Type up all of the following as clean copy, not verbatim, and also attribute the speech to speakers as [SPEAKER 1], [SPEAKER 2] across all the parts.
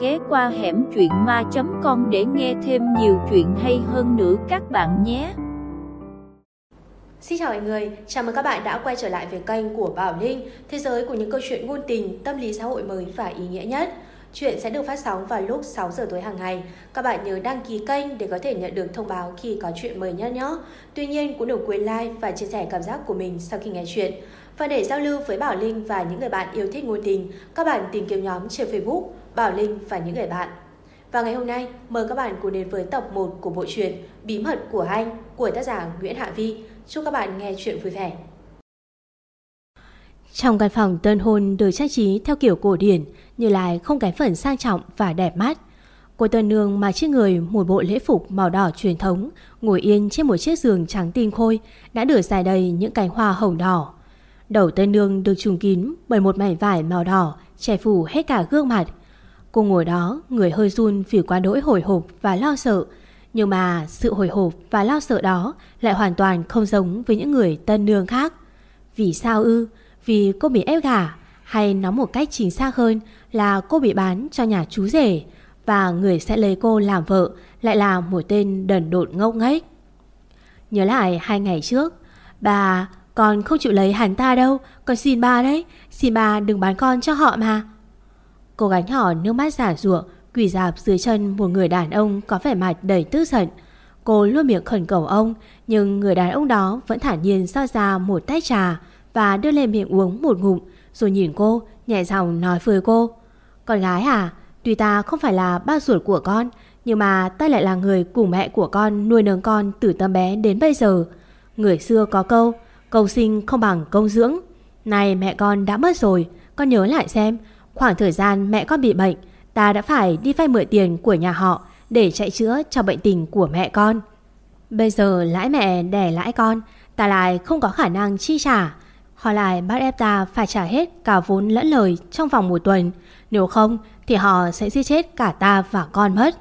[SPEAKER 1] ghé qua hẻm truyện ma.com để nghe thêm nhiều chuyện hay hơn nữa các bạn nhé.
[SPEAKER 2] Xin chào mọi người, chào mừng các bạn đã quay trở lại với kênh của Bảo Linh, thế giới của những câu chuyện ngôn tình, tâm lý xã hội mới và ý nghĩa nhất. Chuyện sẽ được phát sóng vào lúc 6 giờ tối hàng ngày. Các bạn nhớ đăng ký kênh để có thể nhận được thông báo khi có chuyện mới nhất nhé. Tuy nhiên cũng đừng quên like và chia sẻ cảm giác của mình sau khi nghe chuyện. Và để giao lưu với Bảo Linh và những người bạn yêu thích ngôn tình, các bạn tìm kiếm nhóm trên Facebook Bảo Linh và những người bạn. Và ngày hôm nay, mời các bạn cùng đến với tập 1 của bộ truyện Bí mật của anh của tác giả Nguyễn Hạ Vi. Chúc các bạn nghe chuyện vui vẻ.
[SPEAKER 3] Trong căn phòng tân hôn được trang trí theo kiểu cổ điển, nhưng lại không kém phần sang trọng và đẹp mắt. Cô tân nương mặc trên người một bộ lễ phục màu đỏ truyền thống, ngồi yên trên một chiếc giường trắng tinh khôi đã được rải đầy những cành hoa hồng đỏ. Đầu tân nương được trùm kín bởi một mảnh vải màu đỏ che phủ hết cả gương mặt. Cô ngồi đó, người hơi run vì quá đỗi hồi hộp và lo sợ. Nhưng mà sự hồi hộp và lo sợ đó lại hoàn toàn không giống với những người tân nương khác. Vì sao ư? Vì cô bị ép gả, hay nói một cách chính xác hơn là cô bị bán cho nhà chú rể, và người sẽ lấy cô làm vợ lại là một tên đần độn ngốc nghếch. Nhớ lại 2 ngày trước, bà, con không chịu lấy hắn ta đâu, con xin ba đấy, xin ba đừng bán con cho họ mà. Cô gái nhỏ nước mắt giả giụa quỳ rạp dưới chân một người đàn ông có vẻ mặt đầy tức giận. Cô luôn miệng khẩn cầu ông, nhưng người đàn ông đó vẫn thản nhiên rót ra một tách trà và đưa lên miệng uống một ngụm, rồi nhìn cô, nhẹ giọng nói với cô: "Con gái à, tuy ta không phải là ba ruột của con, nhưng mà ta lại là người cùng mẹ của con nuôi nấng con từ tấm bé đến bây giờ. Người xưa có câu, công sinh không bằng công dưỡng. Này mẹ con đã mất rồi, con nhớ lại xem, khoảng thời gian mẹ con bị bệnh, ta đã phải đi vay mượn tiền của nhà họ để chạy chữa cho bệnh tình của mẹ con. Bây giờ lãi mẹ đẻ lãi con, ta lại không có khả năng chi trả. Họ lại bắt ép ta phải trả hết cả vốn lẫn lời trong vòng 1 tuần. Nếu không thì họ sẽ giết chết cả ta và con mất."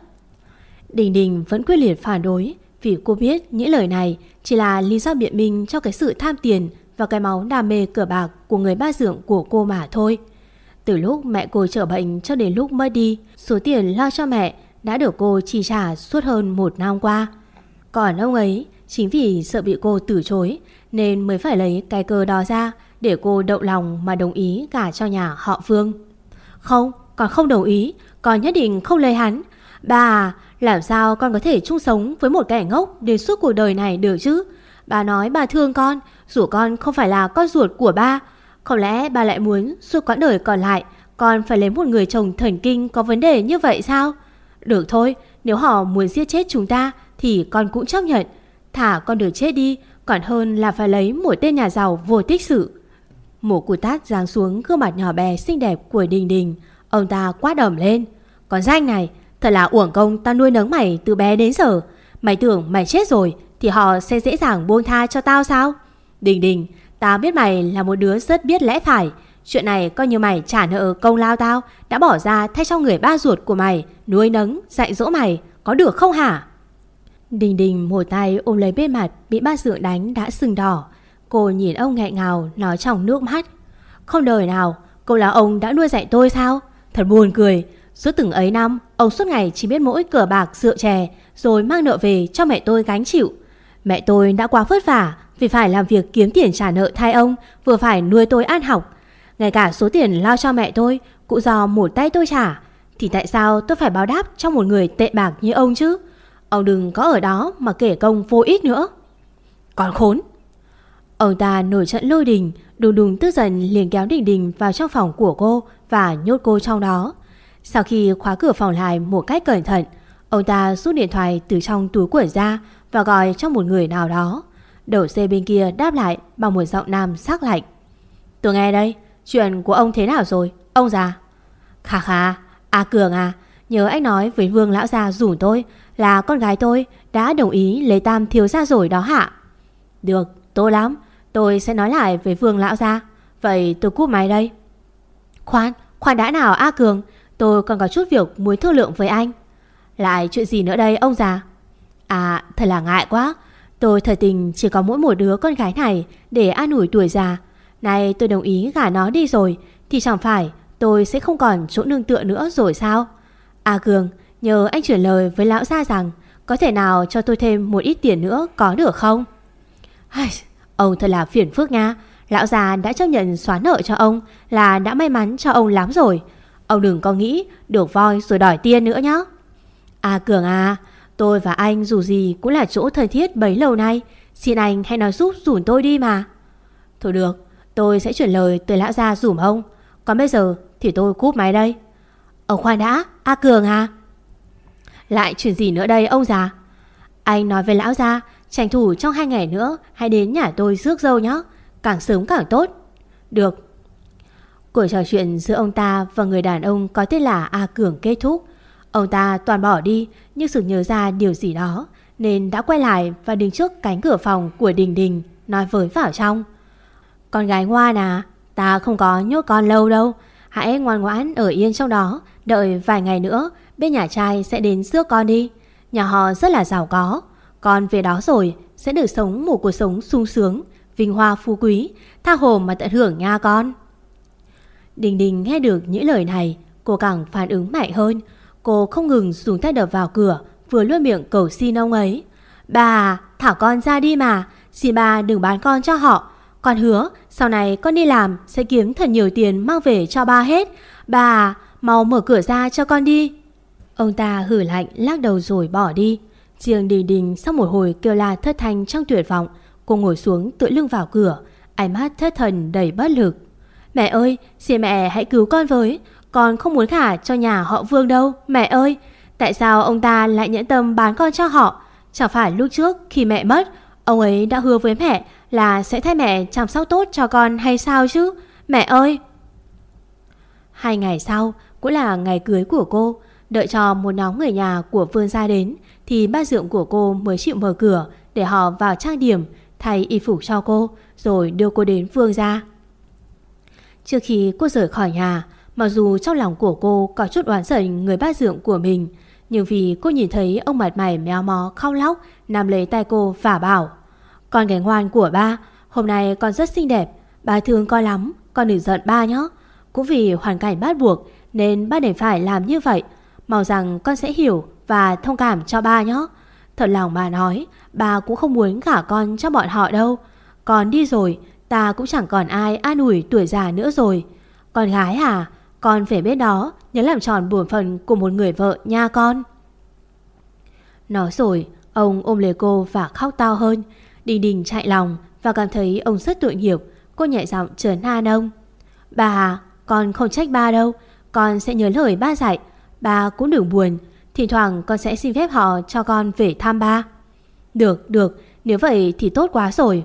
[SPEAKER 3] Đình Đình vẫn quyết liệt phản đối, vì cô biết những lời này chỉ là lý do biện minh cho cái sự tham tiền và cái máu đam mê cờ bạc của người ba dượng của cô mà thôi. Từ lúc mẹ cô trở bệnh cho đến lúc mất đi, số tiền lo cho mẹ đã được cô chi trả suốt hơn 1 năm qua. Còn ông ấy chính vì sợ bị cô từ chối nên mới phải lấy cái cơ đó ra để cô đậu lòng mà đồng ý gả cho nhà họ Vương. "Không, con không đồng ý, con nhất định không lấy hắn. Bà à, làm sao con có thể chung sống với một kẻ ngốc đến suốt cuộc đời này được chứ? Bà nói bà thương con, dù con không phải là con ruột của ba. Không lẽ bà lại muốn suốt quãng đời còn lại con phải lấy một người chồng thần kinh có vấn đề như vậy sao? Được thôi, nếu họ muốn giết chết chúng ta thì con cũng chấp nhận. Thả con được chết đi còn hơn là phải lấy một tên nhà giàu vô tích sự." Một cú tát giáng xuống gương mặt nhỏ bé xinh đẹp của Đình Đình. Ông ta quát ầm lên: "Con danh này, thật là uổng công ta nuôi nấng mày từ bé đến giờ. Mày tưởng mày chết rồi thì họ sẽ dễ dàng buông tha cho tao sao? Đình Đình, tao biết mày là một đứa rất biết lẽ phải. Chuyện này coi như mày trả nợ công lao tao đã bỏ ra thay cho người ba ruột của mày nuôi nấng, dạy dỗ mày, có được không hả?" Đình Đình một tay ôm lấy bên mặt bị ba dượng đánh đã sưng đỏ. Cô nhìn ông nghẹn ngào nói trong nước mắt: "Không đời nào, cậu là ông đã nuôi dạy tôi sao? Thật buồn cười. Suốt từng ấy năm, ông suốt ngày chỉ biết mỗi cờ bạc rượu chè, rồi mang nợ về cho mẹ tôi gánh chịu. Mẹ tôi đã quá vất vả vì phải làm việc kiếm tiền trả nợ thay ông, vừa phải nuôi tôi ăn học. Ngay cả số tiền lo cho mẹ tôi cũng do một tay tôi trả. Thì tại sao tôi phải báo đáp cho một người tệ bạc như ông chứ? Ông đừng có ở đó mà kể công vô ích nữa." "Còn khốn!" Ông ta nổi trận lôi đình, đùng đùng tức giận liền kéo Đình Đình vào trong phòng của cô và nhốt cô trong đó. Sau khi khóa cửa phòng lại một cách cẩn thận, ông ta rút điện thoại từ trong túi quần ra và gọi cho một người nào đó. Đầu dây bên kia đáp lại bằng một giọng nam sắc lạnh: "Tôi nghe đây, chuyện của ông thế nào rồi, ông già?" "Khà khà, A Cường à, nhớ anh nói với Vương lão già rủ tôi là con gái tôi đã đồng ý lấy Tam thiếu gia rồi đó hả?" "Được, tốt lắm, tôi sẽ nói lại với Vương lão gia. Vậy tôi cúp máy đây." Khoan đã nào A Cường, tôi còn có chút việc muốn thương lượng với anh." "Lại chuyện gì nữa đây ông già?" "À, thật là ngại quá. Tôi thật tình chỉ có mỗi một đứa con gái này để an ủi tuổi già. Nay tôi đồng ý gả nó đi rồi thì chẳng phải tôi sẽ không còn chỗ nương tựa nữa rồi sao? A Cường, nhờ anh chuyển lời với lão gia rằng có thể nào cho tôi thêm một ít tiền nữa có được không? Ông thật là phiền phức nha. Lão già đã chấp nhận xóa nợ cho ông là đã may mắn cho ông lắm rồi. Ông đừng có nghĩ được voi rồi đòi tiền nữa nhá. A Cường à, tôi và anh dù gì cũng là chỗ thân thiết bấy lâu nay. Xin anh hãy nói giúp dùm tôi đi mà. Thôi được, tôi sẽ chuyển lời tới lão gia dùm ông. Còn bây giờ thì tôi cúp máy đây. Ông khoan đã, A Cường à. Lại chuyện gì nữa đây ông già? Anh nói với lão gia tranh thủ trong 2 ngày nữa hãy đến nhà tôi rước dâu nhé. Càng sớm càng tốt. Được. Cuộc trò chuyện giữa ông ta và người đàn ông có tên là A Cường kết thúc. Ông ta toàn bỏ đi, nhưng sực nhớ ra điều gì đó nên đã quay lại và đứng trước cánh cửa phòng của Đình Đình, nói với vào trong: Con gái ngoan à, ta không có nhốt con lâu đâu. Hãy ngoan ngoãn ở yên trong đó, đợi vài ngày nữa bên nhà trai sẽ đến rước con đi. Nhà họ rất là giàu có. Con về đó rồi sẽ được sống một cuộc sống sung sướng, vinh hoa phú quý, tha hồ mà tận hưởng nha con. Đình Đình nghe được những lời này, cô càng phản ứng mạnh hơn. Cô không ngừng dùng tay đập vào cửa, vừa luôn miệng cầu xin ông ấy: Bà, thả con ra đi mà. Xin bà đừng bán con cho họ. Con hứa sau này con đi làm sẽ kiếm thật nhiều tiền mang về cho ba hết. Bà, mau mở cửa ra cho con đi. Ông ta hử lạnh lắc đầu rồi bỏ đi. Riêng Đình Đình sau một hồi kêu la thất thanh trong tuyệt vọng, cô ngồi xuống tựa lưng vào cửa, ánh mắt thất thần đầy bất lực. Mẹ ơi, xin mẹ hãy cứu con với. Con không muốn gả cho nhà họ Vương đâu. Mẹ ơi, tại sao ông ta lại nhẫn tâm bán con cho họ? Chẳng phải lúc trước khi mẹ mất, ông ấy đã hứa với mẹ là sẽ thay mẹ chăm sóc tốt cho con hay sao chứ? Mẹ ơi! 2 ngày sau cũng là ngày cưới của cô. Đợi cho một nhóm người nhà của Vương gia đến thì ba dượng của cô mới chịu mở cửa để họ vào trang điểm, thay y phục cho cô, rồi đưa cô đến Vương gia. Trước khi cô rời khỏi nhà, mặc dù trong lòng của cô có chút oán giận người ba dượng của mình, nhưng vì cô nhìn thấy ông mặt mày méo mó khóc lóc nắm lấy tay cô và bảo: Con gái ngoan của ba, hôm nay con rất xinh đẹp, ba thương con lắm, con đừng giận ba nhé. Cũng vì hoàn cảnh bắt buộc nên ba đành phải làm như vậy. Mong rằng con sẽ hiểu và thông cảm cho ba nhé. Thật lòng mà nói, ba cũng không muốn gả con cho bọn họ đâu. Con đi rồi, ta cũng chẳng còn ai an ủi tuổi già nữa rồi. Con gái à, con phải biết đó, nhớ làm tròn bổn phận của một người vợ nha con. Nói rồi, ông ôm lấy cô và khóc to hơn. Đình Đình chạy lòng và cảm thấy ông rất tội nghiệp. Cô nhẹ giọng trấn an ông: Bà à, con không trách ba đâu. Con sẽ nhớ lời ba dạy. Ba cũng đừng buồn. Thỉnh thoảng con sẽ xin phép họ cho con về thăm ba. Được, nếu vậy thì tốt quá rồi.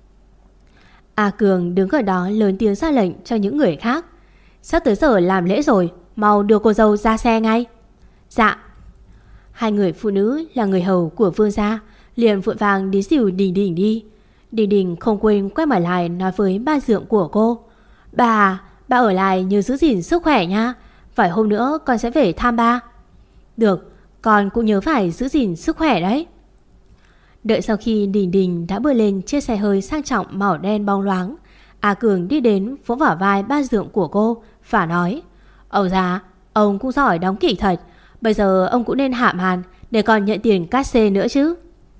[SPEAKER 3] A Cường đứng ở đó lớn tiếng ra lệnh cho những người khác: Sắp tới giờ làm lễ rồi, mau đưa cô dâu ra xe ngay. Dạ. 2 người phụ nữ là người hầu của Vương gia liền vội vàng đi dìu Đình Đình đi. Đình Đình không quên quay mặt lại nói với ba dượng của cô: Bà ở lại nhớ giữ gìn sức khỏe nha. Vài hôm nữa con sẽ về thăm ba. Được, con cũng nhớ phải giữ gìn sức khỏe đấy. Đợi sau khi Đình Đình đã bước lên chiếc xe hơi sang trọng màu đen bóng loáng, A Cường đi đến vỗ vào vai ba dượng của cô và nói: Ông già, ông cũng giỏi đóng kịch thật. Bây giờ ông cũng nên hạ màn để còn nhận tiền cát xê nữa chứ.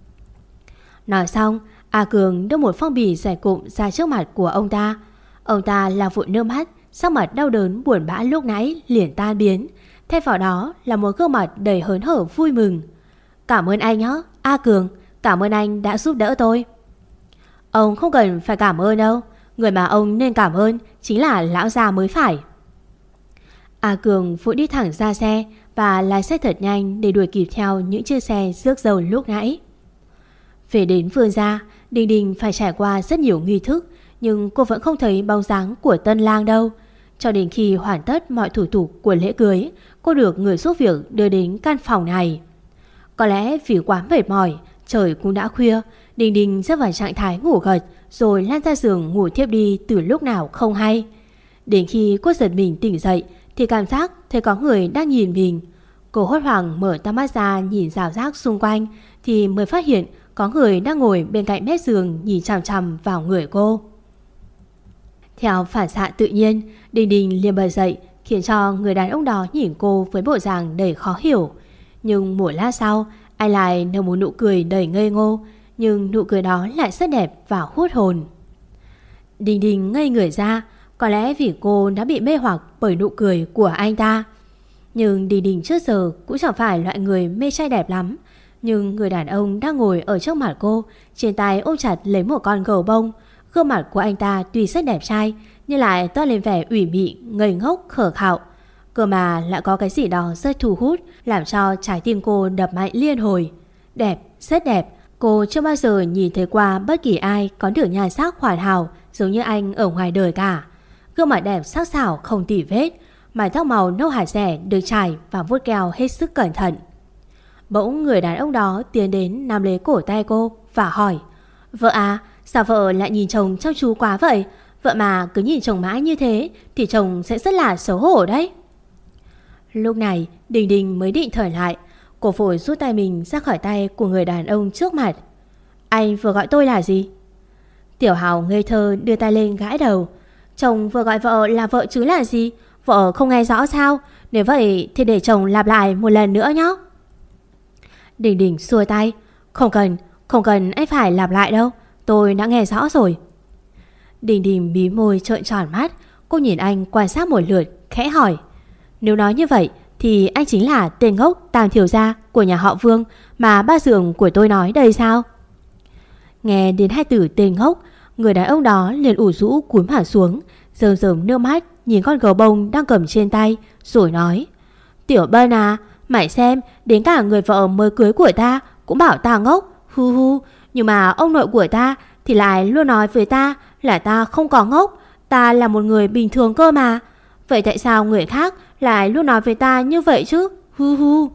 [SPEAKER 3] Nói xong, A Cường đưa một phong bì dày cụm ra trước mặt của ông ta. Ông ta là vụn nước mắt, sắc mặt đau đớn buồn bã lúc nãy liền tan biến, thay vào đó là một gương mặt đầy hớn hở vui mừng. Cảm ơn anh nhé, A Cường, cảm ơn anh đã giúp đỡ tôi. Ông không cần phải cảm ơn đâu, người mà ông nên cảm ơn chính là lão già mới phải. A Cường vội đi thẳng ra xe và lái xe thật nhanh để đuổi kịp theo những chiếc xe rước dâu lúc nãy. Về đến Vương gia, Đình Đình phải trải qua rất nhiều nghi thức, nhưng cô vẫn không thấy bóng dáng của tân lang đâu. Cho đến khi hoàn tất mọi thủ tục của lễ cưới, cô được người giúp việc đưa đến căn phòng này. Có lẽ vì quá mệt mỏi, trời cũng đã khuya, Đình Đình rơi vào trạng thái ngủ gật rồi lăn ra giường ngủ thiếp đi từ lúc nào không hay. Đến khi cô giật mình tỉnh dậy thì cảm giác thấy có người đang nhìn mình. Cô hốt hoảng mở to mắt ra nhìn rào rác xung quanh thì mới phát hiện có người đang ngồi bên cạnh mép giường nhìn chằm chằm vào người cô. Theo phản xạ tự nhiên, Đình Đình liền bật dậy, khiến cho người đàn ông đó nhìn cô với bộ dạng đầy khó hiểu. Nhưng một lát sau, anh lại nở một nụ cười đầy ngây ngô, nhưng nụ cười đó lại rất đẹp và hút hồn. Đình Đình ngây người ra, có lẽ vì cô đã bị mê hoặc bởi nụ cười của anh ta. Nhưng Đình Đình trước giờ cũng chẳng phải loại người mê trai đẹp lắm. Nhưng người đàn ông đang ngồi ở trước mặt cô, trên tay ôm chặt lấy một con gấu bông. Gương mặt của anh ta tuy rất đẹp trai, nhưng lại toát lên vẻ ủy mị, ngây ngốc, khờ khạo. Cơ mà lại có cái gì đó rất thu hút, làm cho trái tim cô đập mạnh liên hồi. Đẹp, rất đẹp. Cô chưa bao giờ nhìn thấy qua bất kỳ ai có được nhan sắc hoàn hảo giống như anh ở ngoài đời cả. Gương mặt đẹp sắc sảo không tì vết, mái tóc màu nâu hạt rẻ được chải và vuốt keo hết sức cẩn thận. Bỗng người đàn ông đó tiến đến nắm lấy cổ tay cô và hỏi: "Vợ à, sao vợ lại nhìn chồng chăm chú quá vậy? Vợ mà cứ nhìn chồng mãi như thế thì chồng sẽ rất là xấu hổ đấy." Lúc này Đình Đình mới định thần lại. Cô vội rút tay mình ra khỏi tay của người đàn ông trước mặt. "Anh vừa gọi tôi là gì?" Tiểu Hào ngây thơ đưa tay lên gãi đầu. "Chồng vừa gọi vợ là vợ chứ là gì? Vợ không nghe rõ sao? Nếu vậy thì để chồng lặp lại một lần nữa nhé." Đình Đình xua tay. Không cần anh phải lặp lại đâu, tôi đã nghe rõ rồi." Đình Đình bí môi trợn tròn mắt. Cô nhìn anh quan sát một lượt, khẽ hỏi: "Nếu nói như vậy thì anh chính là tên ngốc Tam thiếu gia của nhà họ Vương mà ba dượng của tôi nói đây sao?" Nghe đến hai từ tên ngốc, người đàn ông đó liền ủ rũ cúi mặt xuống, rơm rớm nước mắt nhìn con gấu bông đang cầm trên tay, rồi nói: "Tiểu Bân à, mày xem, đến cả người vợ mới cưới của ta cũng bảo ta ngốc, hu hu. Nhưng mà ông nội của ta thì lại luôn nói với ta là ta không có ngốc, ta là một người bình thường cơ mà. Vậy tại sao người khác lại luôn nói với ta như vậy chứ, hu hu."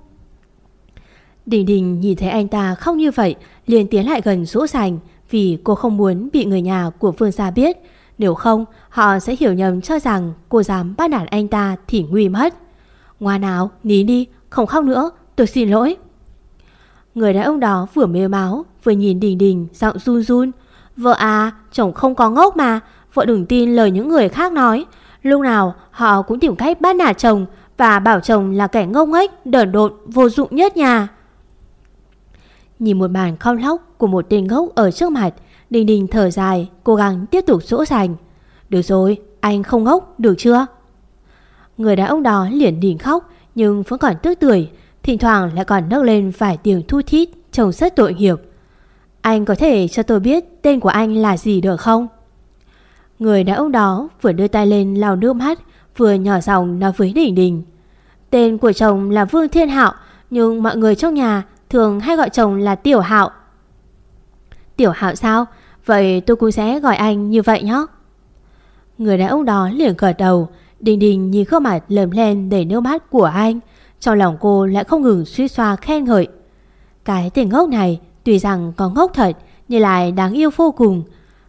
[SPEAKER 3] Đình Đình nhìn thấy anh ta khóc như vậy, liền tiến lại gần dỗ dành, vì cô không muốn bị người nhà của Phương gia biết. Nếu không, họ sẽ hiểu nhầm cho rằng cô dám bắt nạt anh ta thì nguy mất. "Ngoan nào, nín đi, không khóc nữa, tôi xin lỗi." Người đàn ông đó vừa mếu máo vừa nhìn Đình Đình, giọng run run: "Vợ à, chồng không có ngốc mà, vợ đừng tin lời những người khác nói. Lúc nào họ cũng tìm cách bắt nạt chồng và bảo chồng là kẻ ngốc nghếch, đần độn, vô dụng nhất nhà." Nhìn một màn khóc lóc của một tên ngốc ở trước mặt, Đình Đình thở dài, cố gắng tiếp tục dỗ dành: "Được rồi, anh không ngốc, được chưa?" Người đàn ông đó liền đình khóc, nhưng vẫn còn tức tưởi, thỉnh thoảng lại còn nấc lên vài tiếng thu thít trông rất tội nghiệp. "Anh có thể cho tôi biết tên của anh là gì được không?" Người đàn ông đó vừa đưa tay lên lau nước mắt, vừa nhỏ giọng nói với Đình Đình: "Tên của chồng là Vương Thiên Hạo, nhưng mọi người trong nhà thường hay gọi chồng là Tiểu Hạo." "Tiểu Hạo sao? Vậy tôi cũng sẽ gọi anh như vậy nhé." Người đàn ông đó liền gật đầu. Đình Đình nhìn gương mặt lởm lên đầy nước mắt của anh, trong lòng cô lại không ngừng suýt xoa khen ngợi. Cái tên ngốc này tuy rằng có ngốc thật nhưng lại đáng yêu vô cùng.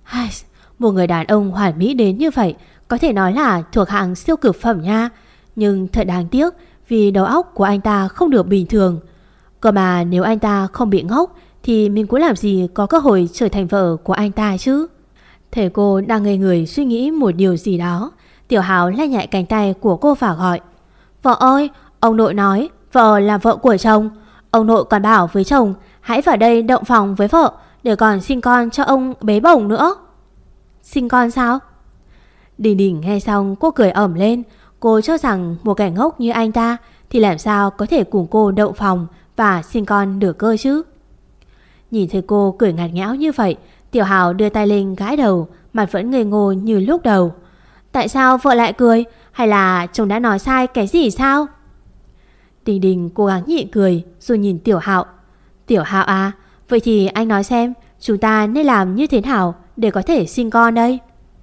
[SPEAKER 3] Một người đàn ông hoàn mỹ đến như vậy có thể nói là thuộc hạng siêu cực phẩm nha. Nhưng thật đáng tiếc vì đầu óc của anh ta không được bình thường. Cơ mà nếu anh ta không bị ngốc thì mình cũng làm gì có cơ hội trở thành vợ của anh ta chứ. Thế cô đang ngây người suy nghĩ một điều gì đó. Tiểu Hào lay nhẹ cánh tay của cô và gọi: "Vợ ơi, ông nội nói vợ là vợ của chồng. Ông nội còn bảo với chồng hãy vào đây động phòng với vợ để còn sinh con cho ông bế bổng nữa." "Sinh con sao?" Đình Đình nghe xong cô cười ẩm lên. Cô cho rằng một kẻ ngốc như anh ta thì làm sao có thể cùng cô động phòng và sinh con được cơ chứ. Nhìn thấy cô cười ngặt nghẽo như vậy, Tiểu Hào đưa tay lên gãi đầu, mặt vẫn ngây ngô như lúc đầu. "Tại sao vợ lại cười? Hay là chồng đã nói sai cái gì sao?" Đình Đình cố gắng nhịn cười rồi nhìn Tiểu Hạo. "Tiểu Hạo à, vậy thì anh nói xem chúng ta nên làm như thế nào để có thể sinh con đây?"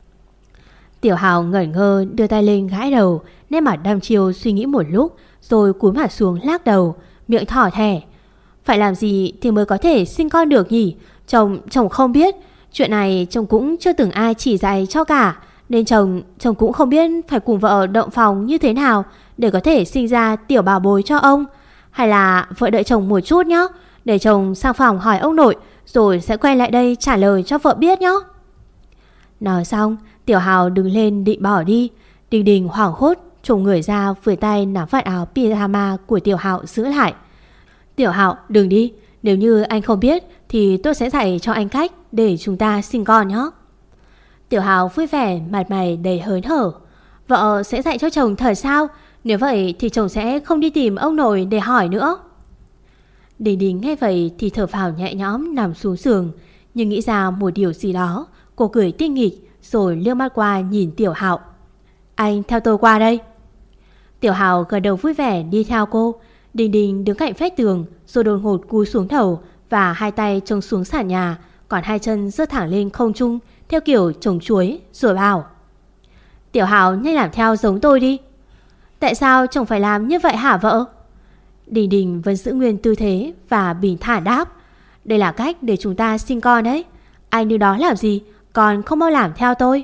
[SPEAKER 3] Tiểu Hạo ngẩn ngơ đưa tay lên gãi đầu, nét mặt đăm chiêu suy nghĩ một lúc rồi cúi mặt xuống lắc đầu, miệng thỏ thẻ: "Phải làm gì thì mới có thể sinh con được nhỉ? Chồng không biết. Chuyện này chồng cũng chưa từng ai chỉ dạy cho cả. Nên chồng cũng không biết phải cùng vợ động phòng như thế nào để có thể sinh ra tiểu bảo bối cho ông. Hay là vợ đợi chồng một chút nhé, để chồng sang phòng hỏi ông nội rồi sẽ quay lại đây trả lời cho vợ biết nhé." Nói xong, Tiểu Hào đứng lên định bỏ đi. Đình Đình hoảng hốt trùng người ra với tay nắm vạt áo pyjama của Tiểu Hạo giữ lại. Tiểu Hạo, đừng đi. Nếu như anh không biết thì tôi sẽ dạy cho anh cách để chúng ta sinh con nhé. Tiểu Hạo vui vẻ, mặt mày đầy hớn hở. Vợ sẽ dạy cho chồng thật sao? Nếu vậy thì chồng sẽ không đi tìm ông nội để hỏi nữa. Đình Đình nghe vậy thì thở phào nhẹ nhõm nằm xuống giường. Nhưng nghĩ ra một điều gì đó, cô cười tinh nghịch rồi liếc mắt qua nhìn Tiểu Hạo. Anh theo tôi qua đây. Tiểu Hạo gật đầu vui vẻ đi theo cô. Đình Đình đứng cạnh vách tường rồi đột ngột cúi xuống đầu và hai tay trông xuống sàn nhà, còn hai chân giơ thẳng lên không trung theo kiểu trồng chuối rồi bảo: Tiểu Hạo nhanh làm theo giống tôi đi. Tại sao chồng phải làm như vậy hả vợ? Đình Đình vẫn giữ nguyên tư thế và bình thản đáp: Đây là cách để chúng ta sinh con đấy. Anh như đó làm gì, còn không mau làm theo tôi.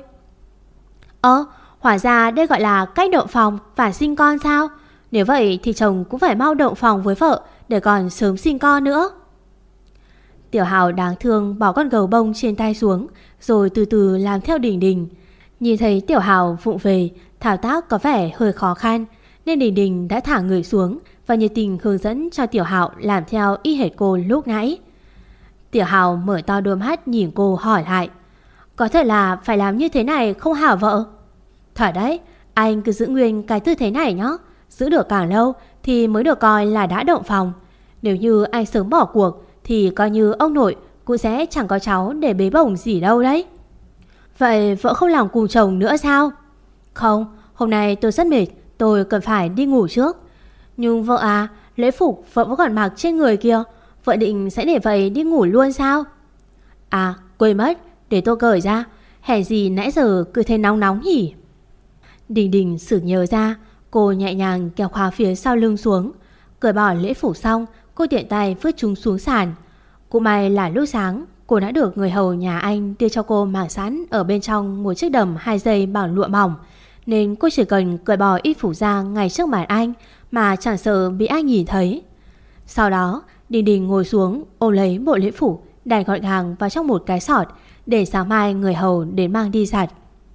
[SPEAKER 3] Hóa ra đây gọi là cách động phòng và sinh con sao? Nếu vậy thì chồng cũng phải mau động phòng với vợ để còn sớm sinh con nữa. Tiểu Hạo đáng thương bỏ con gấu bông trên tay xuống rồi từ từ làm theo Đình Đình. Nhìn thấy Tiểu Hạo vụng về, thao tác có vẻ hơi khó khăn, nên Đình Đình đã thả người xuống và nhiệt tình hướng dẫn cho Tiểu Hạo làm theo y hệt cô lúc nãy. Tiểu Hạo mở to đôi mắt nhìn cô hỏi lại: Có thể là phải làm như thế này không hả vợ? Thật đấy, anh cứ giữ nguyên cái tư thế này nhé. Giữ được càng lâu thì mới được coi là đã động phòng. Nếu như anh sớm bỏ cuộc thì coi như ông nội cũng sẽ chẳng có cháu để bế bổng gì đâu đấy. Vậy vợ không làm cùng chồng nữa sao? Không, hôm nay tôi rất mệt, tôi cần phải đi ngủ trước. Nhưng vợ à, lễ phục vợ vẫn còn mặc trên người kìa. Vợ định sẽ để vậy đi ngủ luôn sao? À, quên mất, để tôi cởi ra. Hèn gì nãy giờ cứ thấy nóng nóng nhỉ? Đình Đình sực nhớ ra. Cô nhẹ nhàng kéo khóa phía sau lưng xuống. Cởi bỏ lễ phục xong, cô tiện tay vứt chúng xuống sàn. Cũng may là lúc sáng cô đã được người hầu nhà anh đưa cho cô mang sẵn ở bên trong một chiếc đầm 2 dây bằng lụa mỏng, nên cô chỉ cần cởi bỏ y phục ra ngay trước mặt anh mà chẳng sợ bị anh nhìn thấy. Sau đó Đình Đình ngồi xuống ôm lấy bộ lễ phục đặt gọn gàng vào trong một cái xọt để sáng mai người hầu đến mang đi giặt.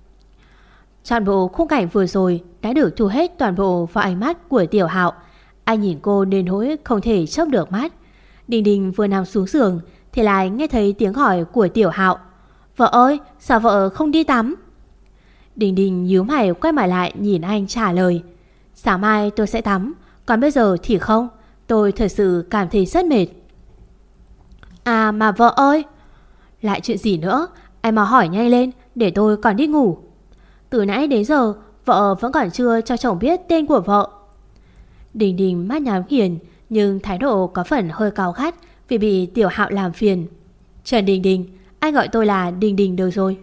[SPEAKER 3] Toàn bộ khung cảnh vừa rồi đã được thu hết toàn bộ vào ánh mắt của Tiểu Hạo. Anh nhìn cô đến nỗi không thể chớp được mắt. Đình Đình vừa nằm xuống giường thì lại nghe thấy tiếng hỏi của Tiểu Hạo: Vợ ơi, sao vợ không đi tắm? Đình Đình nhíu mày quay mặt lại nhìn anh trả lời: Sáng mai tôi sẽ tắm, còn bây giờ thì không. Tôi thật sự cảm thấy rất mệt. À mà vợ ơi! Lại chuyện gì nữa? Em mau hỏi nhanh lên để tôi còn đi ngủ. Từ nãy đến giờ vợ vẫn còn chưa cho chồng biết tên của vợ. Đình Đình mắt nhắm nghiền nhưng thái độ có phần hơi cáu gắt vì bị Tiểu Hạo làm phiền. Trần Đình Đình, anh gọi tôi là Đình Đình được rồi.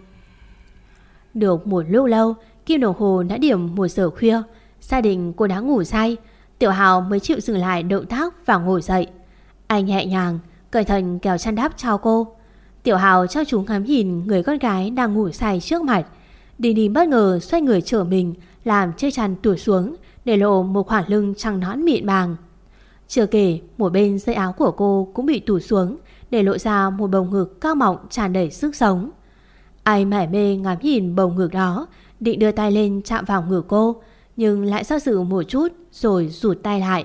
[SPEAKER 3] Được một lúc lâu, kim đồng hồ đã điểm 1 giờ khuya. Gia đình cô đã ngủ say. Tiểu Hạo mới chịu dừng lại động tác và ngồi dậy. Anh nhẹ nhàng cẩn thận kéo chăn đắp cho cô. Tiểu Hạo cho chúng ngắm nhìn người con gái đang ngủ say trước mặt. Đình Đình bất ngờ xoay người trở mình, làm chiếc chăn tụt xuống để lộ một khoảng lưng trắng nõn mịn màng. Chưa kể một bên dây áo của cô cũng bị tụt xuống để lộ ra một bầu ngực cao mọng tràn đầy sức sống. Ai mải mê ngắm nhìn bầu ngực đó, định đưa tay lên chạm vào ngực cô, nhưng lại do dự một chút rồi rụt tay lại.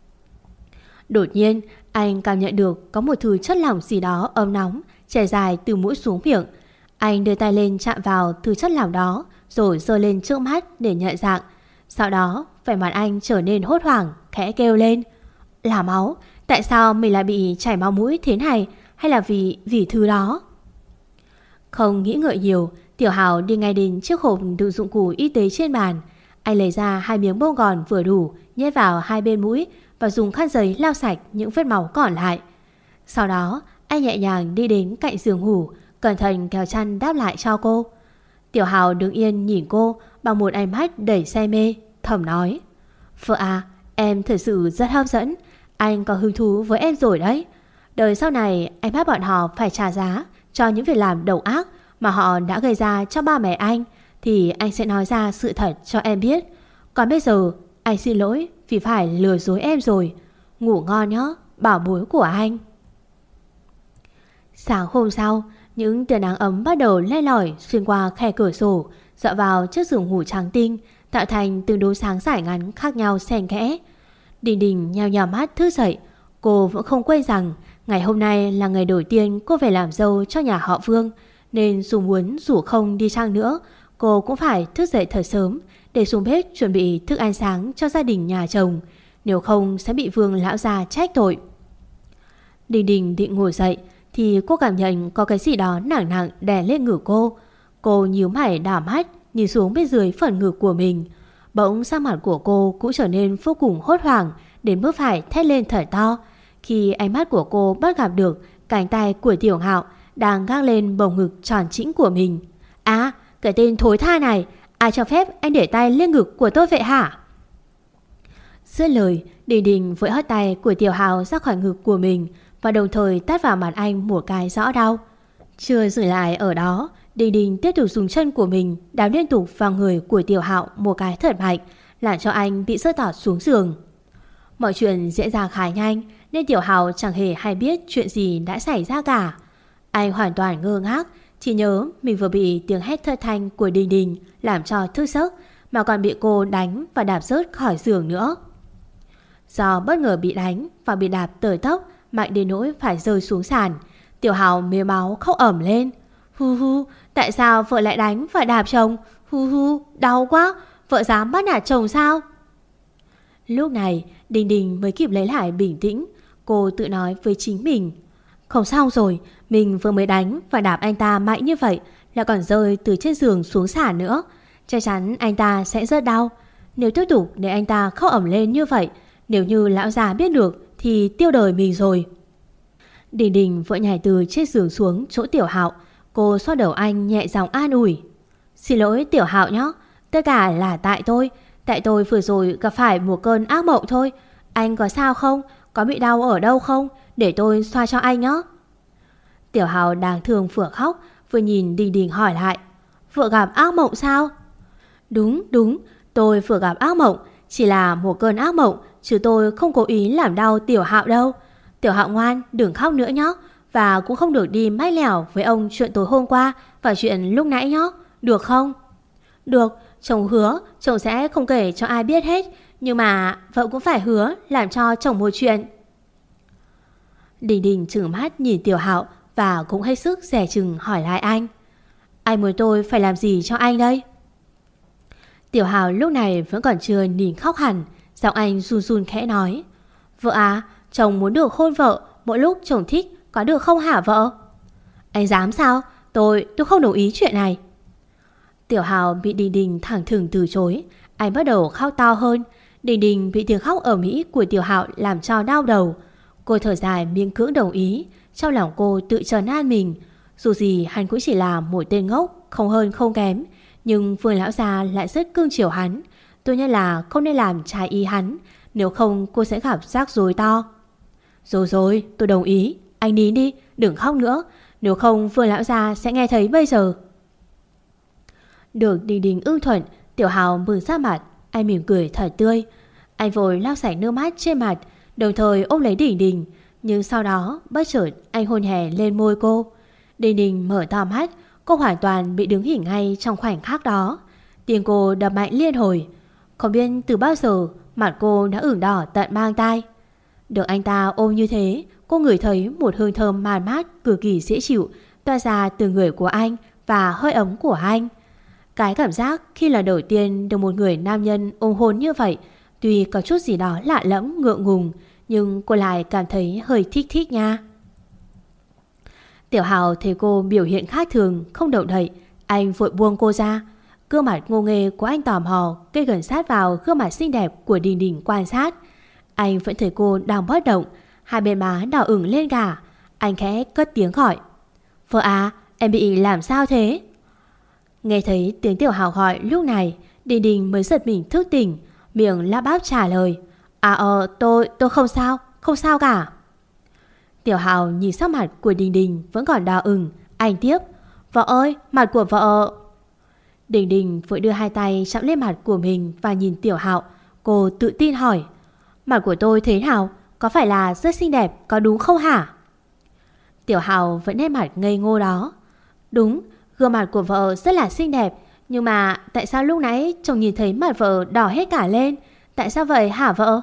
[SPEAKER 3] Đột nhiên anh cảm nhận được có một thứ chất lỏng gì đó ấm nóng chảy dài từ mũi xuống miệng. Anh đưa tay lên chạm vào thứ chất lỏng đó rồi giơ lên trước mắt để nhận dạng. Sau đó vẻ mặt anh trở nên hốt hoảng, khẽ kêu lên: Là máu. Tại sao mình lại bị chảy máu mũi thế này? Hay là vì thứ đó? Không nghĩ ngợi nhiều, Tiểu Hạo đi ngay đến chiếc hộp đựng dụng cụ y tế trên bàn. Anh lấy ra 2 miếng bông gòn vừa đủ, nhét vào hai bên mũi và dùng khăn giấy lau sạch những vết máu còn lại. Sau đó anh nhẹ nhàng đi đến cạnh giường ngủ, cẩn thận kéo chăn đáp lại cho cô. Tiểu Hạo đứng yên nhìn cô bằng một ánh mắt đầy say mê, thầm nói: Vợ à, em thật sự rất hấp dẫn. Anh có hứng thú với em rồi đấy. Đời sau này anh bắt bọn họ phải trả giá cho những việc làm độc ác mà họ đã gây ra cho ba mẹ anh, thì anh sẽ nói ra sự thật cho em biết. Còn bây giờ anh xin lỗi vì phải lừa dối em rồi. Ngủ ngon nhé, bảo bối của anh. Sáng hôm sau, những tia nắng ấm bắt đầu le lỏi xuyên qua khe cửa sổ, dọi vào chiếc giường ngủ trắng tinh, tạo thành từng đốm sáng dài ngắn khác nhau xen kẽ. Đình Đình nheo nheo mắt thức dậy. Cô vẫn không quên rằng ngày hôm nay là ngày đầu tiên cô về làm dâu cho nhà họ Vương, nên dù muốn dù không đi chăng nữa, cô cũng phải thức dậy thật sớm để xuống bếp chuẩn bị thức ăn sáng cho gia đình nhà chồng, nếu không sẽ bị Vương lão già trách tội. Đình Đình định ngồi dậy thì cô cảm nhận có cái gì đó nặng nặng đè lên ngực cô. Cô nhíu mày đảo mắt nhìn xuống bên dưới phần ngực của mình. Bỗng sắc mặt của cô cũng trở nên vô cùng hốt hoảng đến mức phải thét lên thật to khi ánh mắt của cô bắt gặp được cánh tay của Tiểu Hạo đang gác lên bầu ngực tròn trĩnh của mình. À, cái tên thối tha này, ai cho phép anh để tay lên ngực của tôi vậy hả? Dứt lời, Đình Đình vội hất tay của Tiểu Hạo ra khỏi ngực của mình và đồng thời tát vào mặt anh một cái rõ đau. Chưa dừng lại ở đó, Đình Đình tiếp tục dùng chân của mình đạp liên tục vào người của Tiểu Hạo một cái thật mạnh, làm cho anh bị rơi tọt xuống giường. Mọi chuyện diễn ra khá nhanh nên Tiểu Hạo chẳng hề hay biết chuyện gì đã xảy ra cả. Anh hoàn toàn ngơ ngác, chỉ nhớ mình vừa bị tiếng hét thất thanh của Đình Đình làm cho thức giấc, mà còn bị cô đánh và đạp rớt khỏi giường nữa. Do bất ngờ bị đánh và bị đạp tơi tốc mạnh đến nỗi phải rơi xuống sàn, Tiểu Hạo mếu máu khóc ẩm lên. Hu hu, tại sao vợ lại đánh và đạp chồng? Hu hu, đau quá, vợ dám bắt nạt chồng sao? Lúc này Đình Đình mới kịp lấy lại bình tĩnh. Cô tự nói với chính mình, không sao rồi, mình vừa mới đánh và đạp anh ta mạnh như vậy, là còn rơi từ trên giường xuống sàn nữa, chắc chắn anh ta sẽ rất đau. Nếu tiếp tục để anh ta khóc ẩm lên như vậy, nếu như lão già biết được thì tiêu đời mình rồi. Đình Đình vội nhảy từ trên giường xuống chỗ Tiểu Hạo. Cô xoa đầu anh nhẹ giọng an ủi. Xin lỗi Tiểu Hạo nhé, tất cả là tại tôi vừa rồi gặp phải một cơn ác mộng thôi. Anh có sao không? Có bị đau ở đâu không? Để tôi xoa cho anh nhé. Tiểu Hạo đáng thương vừa khóc vừa nhìn Đình Đình hỏi lại. Vợ gặp ác mộng sao? Đúng, tôi vừa gặp ác mộng. Chỉ là một cơn ác mộng, chứ tôi không cố ý làm đau Tiểu Hạo đâu. Tiểu Hạo ngoan, đừng khóc nữa nhé. Và cũng không được đi mách lẻo với ông chuyện tối hôm qua và chuyện lúc nãy nhé, được không? Được, chồng hứa chồng sẽ không kể cho ai biết hết, nhưng mà vợ cũng phải hứa làm cho chồng một chuyện. Đình Đình trừng mắt nhìn Tiểu Hạo và cũng hết sức dè chừng hỏi lại anh. Anh muốn tôi phải làm gì cho anh đây? Tiểu Hạo lúc này vẫn còn chưa nín khóc hẳn, giọng anh run run khẽ nói. Vợ à, chồng muốn được hôn vợ mỗi lúc chồng thích, có được không hả vợ? Anh dám sao? Tôi không đồng ý chuyện này. Tiểu Hạo bị Đình Đình thẳng thừng từ chối. Anh bắt đầu khóc to hơn. Đình Đình bị tiếng khóc ầm ĩ của Tiểu Hạo làm cho đau đầu. Cô thở dài miễn cưỡng đồng ý. Trong lòng cô tự trấn an mình, dù gì hắn cũng chỉ là một tên ngốc, không hơn không kém. Nhưng Vương lão già lại rất cưng chiều hắn. Tôi nhất là không nên làm trái ý hắn, nếu không cô sẽ gặp rắc rối to. Rồi, tôi đồng ý. Anh nín đi, đừng khóc nữa, nếu không Vương lão già sẽ nghe thấy bây giờ. Được Đình Đình ưng thuận, Tiểu Hạo mừng ra mặt. Anh mỉm cười thật tươi. Anh vội lau sạch nước mắt trên mặt, đồng thời ôm lấy Đình Đình. Nhưng sau đó bất chợt anh hôn hé lên môi cô. Đình Đình mở to mắt. Cô hoàn toàn bị đứng hình ngay trong khoảnh khắc đó. Tim cô đập mạnh liên hồi. Không biết từ bao giờ mặt cô đã ửng đỏ tận mang tai. Được anh ta ôm như thế, cô ngửi thấy một hương thơm man mát cực kỳ dễ chịu tỏa ra từ người của anh và hơi ấm của anh. Cái cảm giác khi lần đầu tiên được một người nam nhân ôm hôn như vậy, tuy có chút gì đó lạ lẫm ngượng ngùng, nhưng cô lại cảm thấy hơi thích nha. Tiểu Hạo thấy cô biểu hiện khác thường, không động đậy, anh vội buông cô ra. Gương mặt ngô nghê của anh tò mò cây gần sát vào gương mặt xinh đẹp của Đình Đình quan sát. Anh vẫn thấy cô đang bất động, hai bên má đỏ ửng lên cả. Anh khẽ cất tiếng gọi. Vợ à, em bị làm sao thế? Nghe thấy tiếng Tiểu Hạo gọi lúc này, Đình Đình mới giật mình thức tỉnh, miệng lắp bắp trả lời. Tôi không sao cả. Tiểu Hạo nhìn sắc mặt của Đình Đình vẫn còn đỏ ửng, anh tiếp. Vợ ơi, mặt của vợ. Đình Đình vội đưa hai tay chạm lên mặt của mình và nhìn Tiểu Hạo. Cô tự tin hỏi. Mặt của tôi thế nào? Có phải là rất xinh đẹp, có đúng không hả? Tiểu Hạo vẫn nét mặt ngây ngô đó. Đúng, gương mặt của vợ rất là xinh đẹp, Nhưng mà tại sao lúc nãy chồng nhìn thấy mặt vợ đỏ hết cả lên? Tại sao vậy hả vợ?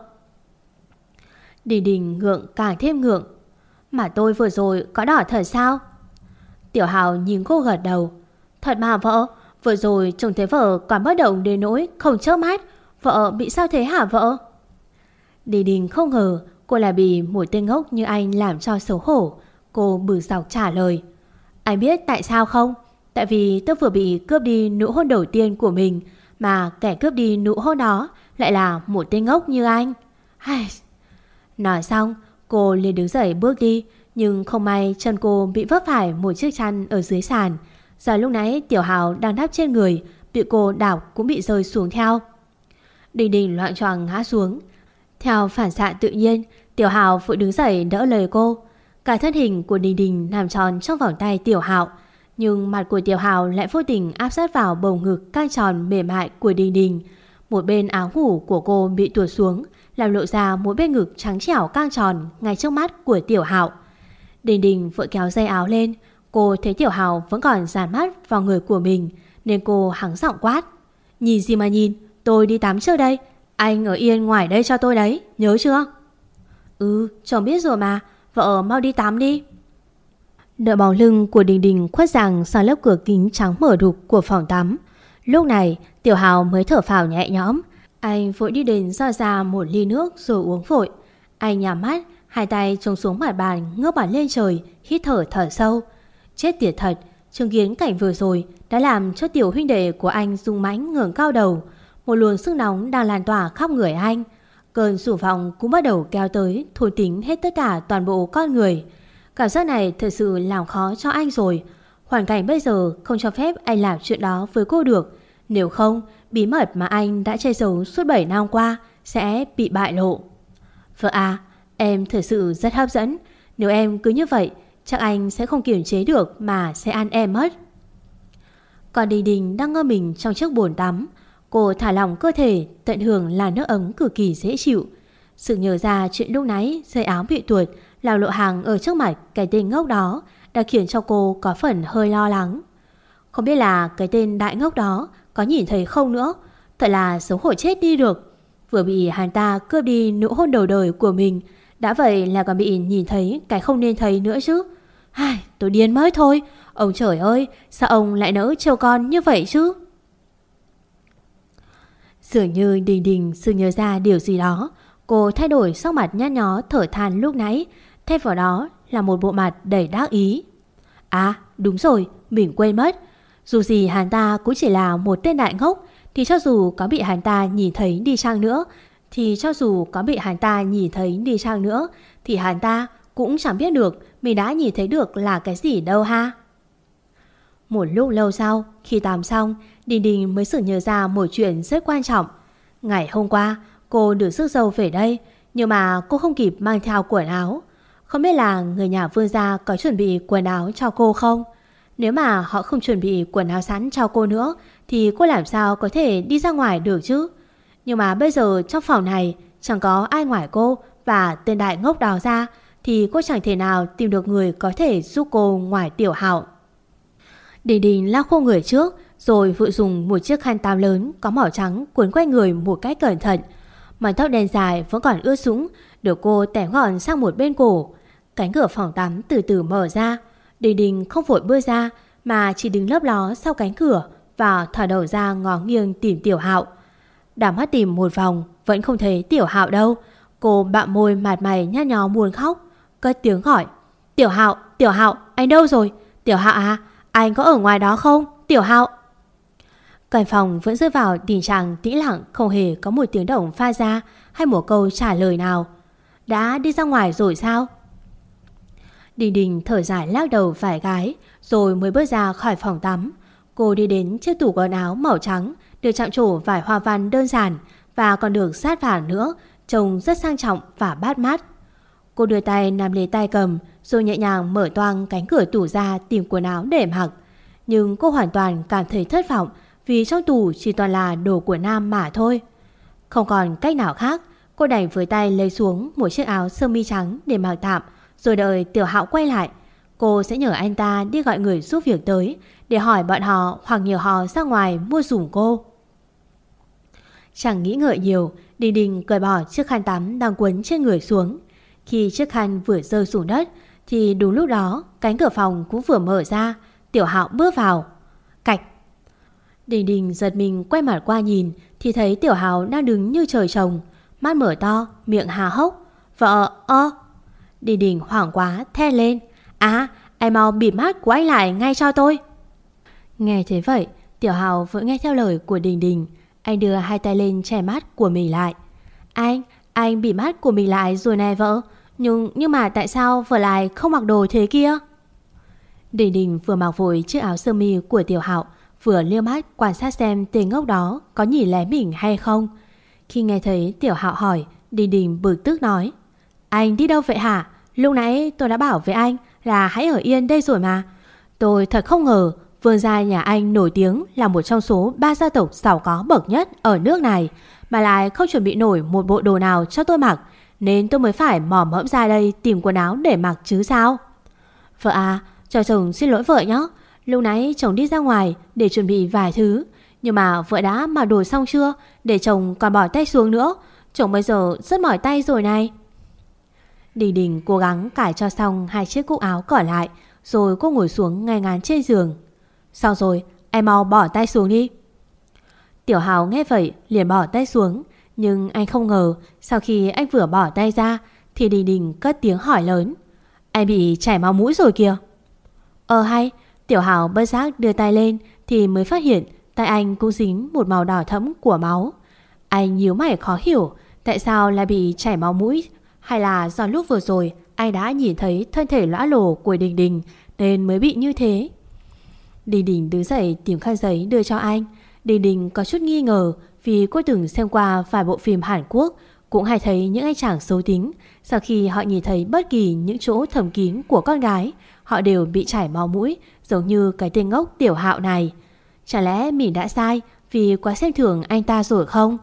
[SPEAKER 3] Đình Đình ngượng càng thêm ngượng. Mà tôi vừa rồi có đỏ thật sao? Tiểu Hào nhìn cô gật đầu. Thật mà vợ, vừa rồi chồng thấy vợ còn bất động đến nỗi không chớp mắt. Vợ bị sao thế hả vợ? Đình Đình không ngờ cô lại bị một tên ngốc như anh làm cho xấu hổ. Cô bực dọc trả lời. Anh biết tại sao không? Tại vì tôi vừa bị cướp đi nụ hôn đầu tiên của mình, mà kẻ cướp đi nụ hôn đó lại là một tên ngốc như anh. Nói xong, cô liền đứng dậy bước đi, nhưng không may chân cô bị vấp phải một chiếc chăn ở dưới sàn. Giờ lúc nãy Tiểu Hào đang đáp trên người, bị cô đảo cũng bị rơi xuống theo. Đình Đình loạng choạng ngã xuống. Theo phản xạ tự nhiên, Tiểu Hào vội đứng dậy đỡ lời cô. Cả thân hình của Đình Đình nằm tròn trong vòng tay Tiểu Hào, nhưng mặt của Tiểu Hào lại vô tình áp sát vào bầu ngực căng tròn mềm mại của Đình Đình. Một bên áo ngủ của cô bị tuột xuống, làm lộ ra một bên ngực trắng trẻo căng tròn ngay trước mắt của Tiểu Hào. Đình Đình vội kéo dây áo lên. Cô thấy Tiểu Hào vẫn còn dán mắt vào người của mình, nên cô hắng giọng quát. Nhìn gì mà nhìn, tôi đi tắm trước đây. Anh ở yên ngoài đây cho tôi đấy, nhớ chưa? Chồng biết rồi mà. Vợ mau đi tắm đi. Đợi bóng lưng của Đình Đình khuất rằng sau lớp cửa kính trắng mở đục của phòng tắm. Lúc này Tiểu Hào mới thở phào nhẹ nhõm. Anh vội đi đến dò ra một ly nước rồi uống vội. Anh nhắm mắt, hai tay trông xuống mặt bàn, ngước mặt lên trời, hít thở sâu. Chết tiệt thật, chứng kiến cảnh vừa rồi đã làm cho tiểu huynh đệ của anh rung mãnh ngẩng cao đầu. Một luồng sức nóng đang lan tỏa khắp người anh. Cơn sủng vọng cũng bắt đầu kéo tới, thôn tính hết tất cả toàn bộ con người. Cảm giác này thật sự làm khó cho anh rồi. Hoàn cảnh bây giờ không cho phép anh làm chuyện đó với cô được. Nếu không, bí mật mà anh đã che giấu suốt 7 năm qua sẽ bị bại lộ. Vợ à, em thật sự rất hấp dẫn. Nếu em cứ như vậy, chắc anh sẽ không kiềm chế được mà sẽ ăn em mất. Còn Đình Đình đang ngơ mình trong chiếc bồn tắm. Cô thả lỏng cơ thể, tận hưởng là nước ấm cực kỳ dễ chịu. Sự nhớ ra chuyện lúc nãy dây áo bị tuột, làm lộ hàng ở trước mặt cái tên ngốc đó đã khiến cho cô có phần hơi lo lắng. Không biết là cái tên đại ngốc đó có nhìn thấy không nữa. Thật là xấu hổ chết đi được. Vừa bị hắn ta cướp đi nụ hôn đầu đời của mình, đã vậy là còn bị nhìn thấy cái không nên thấy nữa chứ. Tôi điên mất thôi. Ông trời ơi, sao ông lại nỡ trêu con như vậy chứ? Dường như Đình Đình sự nhớ ra điều gì đó. Cô thay đổi sắc mặt nhăn nhó thở than lúc nãy, thay vào đó là một bộ mặt đầy đắc ý. À đúng rồi, mình quên mất. Dù gì hắn ta cũng chỉ là một tên đại ngốc, thì cho dù có bị hắn ta nhìn thấy đi chăng nữa thì hắn ta cũng chẳng biết được mình đã nhìn thấy được là cái gì đâu ha. Một lúc lâu sau, khi tắm xong, Đình Đình mới sực nhớ ra một chuyện rất quan trọng. Ngày hôm qua, cô được rước dâu về đây, nhưng mà cô không kịp mang theo quần áo. Không biết là người nhà Vương gia có chuẩn bị quần áo cho cô không? Nếu mà họ không chuẩn bị quần áo sẵn cho cô nữa, thì cô làm sao có thể đi ra ngoài được chứ? Nhưng mà bây giờ trong phòng này chẳng có ai ngoài cô và tên đại ngốc đó ra, thì cô chẳng thể nào tìm được người có thể giúp cô ngoài Tiểu Hạo. Đình Đình lau khô người trước, rồi vội dùng một chiếc khăn tắm lớn có màu trắng cuốn quanh người một cách cẩn thận. Mái tóc đen dài vẫn còn ướt sũng, được cô tẻ gọn sang một bên cổ. Cánh cửa phòng tắm từ từ mở ra. Đình Đình không vội bước ra, mà chỉ đứng lấp ló sau cánh cửa và thò đầu ra ngó nghiêng tìm Tiểu Hạo. Đảo mắt tìm một vòng vẫn không thấy Tiểu Hạo đâu. Cô bặm môi mặt mày nhăn nhó muốn khóc, cất tiếng gọi. Tiểu Hạo, anh đâu rồi? Tiểu Hạo à, anh có ở ngoài đó không? Tiểu Hạo. Căn phòng vẫn rơi vào tình trạng tĩnh lặng, không hề có một tiếng động pha ra hay một câu trả lời nào. Đã đi ra ngoài rồi sao? Đình Đình thở dài lắc đầu vài cái, rồi mới bước ra khỏi phòng tắm. Cô đi đến chiếc tủ quần áo màu trắng, được chạm trổ vài hoa văn đơn giản và còn được sát vàng nữa, trông rất sang trọng và bắt mắt. Cô đưa tay nắm lấy tay cầm, rồi nhẹ nhàng mở toang cánh cửa tủ ra tìm quần áo để mặc. Nhưng cô hoàn toàn cảm thấy thất vọng, vì trong tủ chỉ toàn là đồ của nam mà thôi. Không còn cách nào khác, cô đành với tay lấy xuống một chiếc áo sơ mi trắng để mặc tạm, rồi đợi Tiểu Hạo quay lại. cô sẽ nhờ anh ta đi gọi người giúp việc tới để hỏi bọn họ hoặc nhờ họ ra ngoài mua giùm cô. Chẳng nghĩ ngợi nhiều, Đình Đình cởi bỏ chiếc khăn tắm đang quấn trên người xuống. Khi chiếc khăn vừa rơi xuống đất thì đúng lúc đó cánh cửa phòng cũng vừa mở ra. Tiểu Hạo bước vào. Cạch. Đình Đình giật mình quay mặt qua nhìn thì thấy Tiểu Hạo đang đứng như trời trồng, mắt mở to, miệng há hốc. Vợ ơ. Đình Đình hoảng quá thét lên. À, anh mau bịt mắt của anh lại ngay cho tôi. Nghe thế vậy, Tiểu Hạo vẫn nghe theo lời của Đình Đình. Anh đưa hai tay lên che mắt của mình lại. Anh bịt mắt của mình lại rồi nè vợ. Nhưng mà tại sao vợ lại không mặc đồ thế kia? Đình Đình vừa mặc vội chiếc áo sơ mi của Tiểu Hạo, vừa liếc mắt quan sát xem tên ngốc đó có nhìn lén mình hay không. Khi nghe thấy Tiểu Hạo hỏi, Đình Đình bực tức nói. Anh đi đâu vậy hả? Lúc nãy tôi đã bảo với anh là hãy ở yên đây rồi mà. Tôi thật không ngờ Vương gia nhà anh nổi tiếng là một trong số 3 gia tộc giàu có bậc nhất ở nước này, mà lại không chuẩn bị nổi một bộ đồ nào cho tôi mặc, nên tôi mới phải mò mẫm ra đây tìm quần áo để mặc chứ sao. Vợ à, cho chồng xin lỗi vợ nhé. Lúc nãy chồng đi ra ngoài để chuẩn bị vài thứ, nhưng mà vợ đã mặc đồ xong chưa, để chồng còn bỏ tay xuống nữa. Chồng bây giờ rất mỏi tay rồi này. Đình Đình cố gắng cài cho xong hai chiếc cúc áo còn lại, rồi cô ngồi xuống ngay ngắn trên giường. Sao rồi, em mau bỏ tay xuống đi. Tiểu Hạo nghe vậy liền bỏ tay xuống, nhưng anh không ngờ sau khi anh vừa bỏ tay ra thì Đình Đình cất tiếng hỏi lớn. Anh bị chảy máu mũi rồi kìa. Hay. Tiểu Hạo bất giác đưa tay lên thì mới phát hiện tay anh cũng dính một màu đỏ thẫm của máu. Anh nhíu mày khó hiểu tại sao lại bị chảy máu mũi, hay là do lúc vừa rồi anh đã nhìn thấy thân thể lõa lồ của Đình Đình nên mới bị như thế. Đình Đình đứng dậy tìm khăn giấy đưa cho anh. Đình Đình có chút nghi ngờ vì cô từng xem qua vài bộ phim Hàn Quốc, cũng hay thấy những anh chàng xấu tính, sau khi họ nhìn thấy bất kỳ những chỗ thầm kín của con gái, họ đều bị chảy máu mũi, giống như cái tên ngốc Tiểu Hạo này. Chả lẽ mình đã sai vì quá xem thường anh ta rồi không?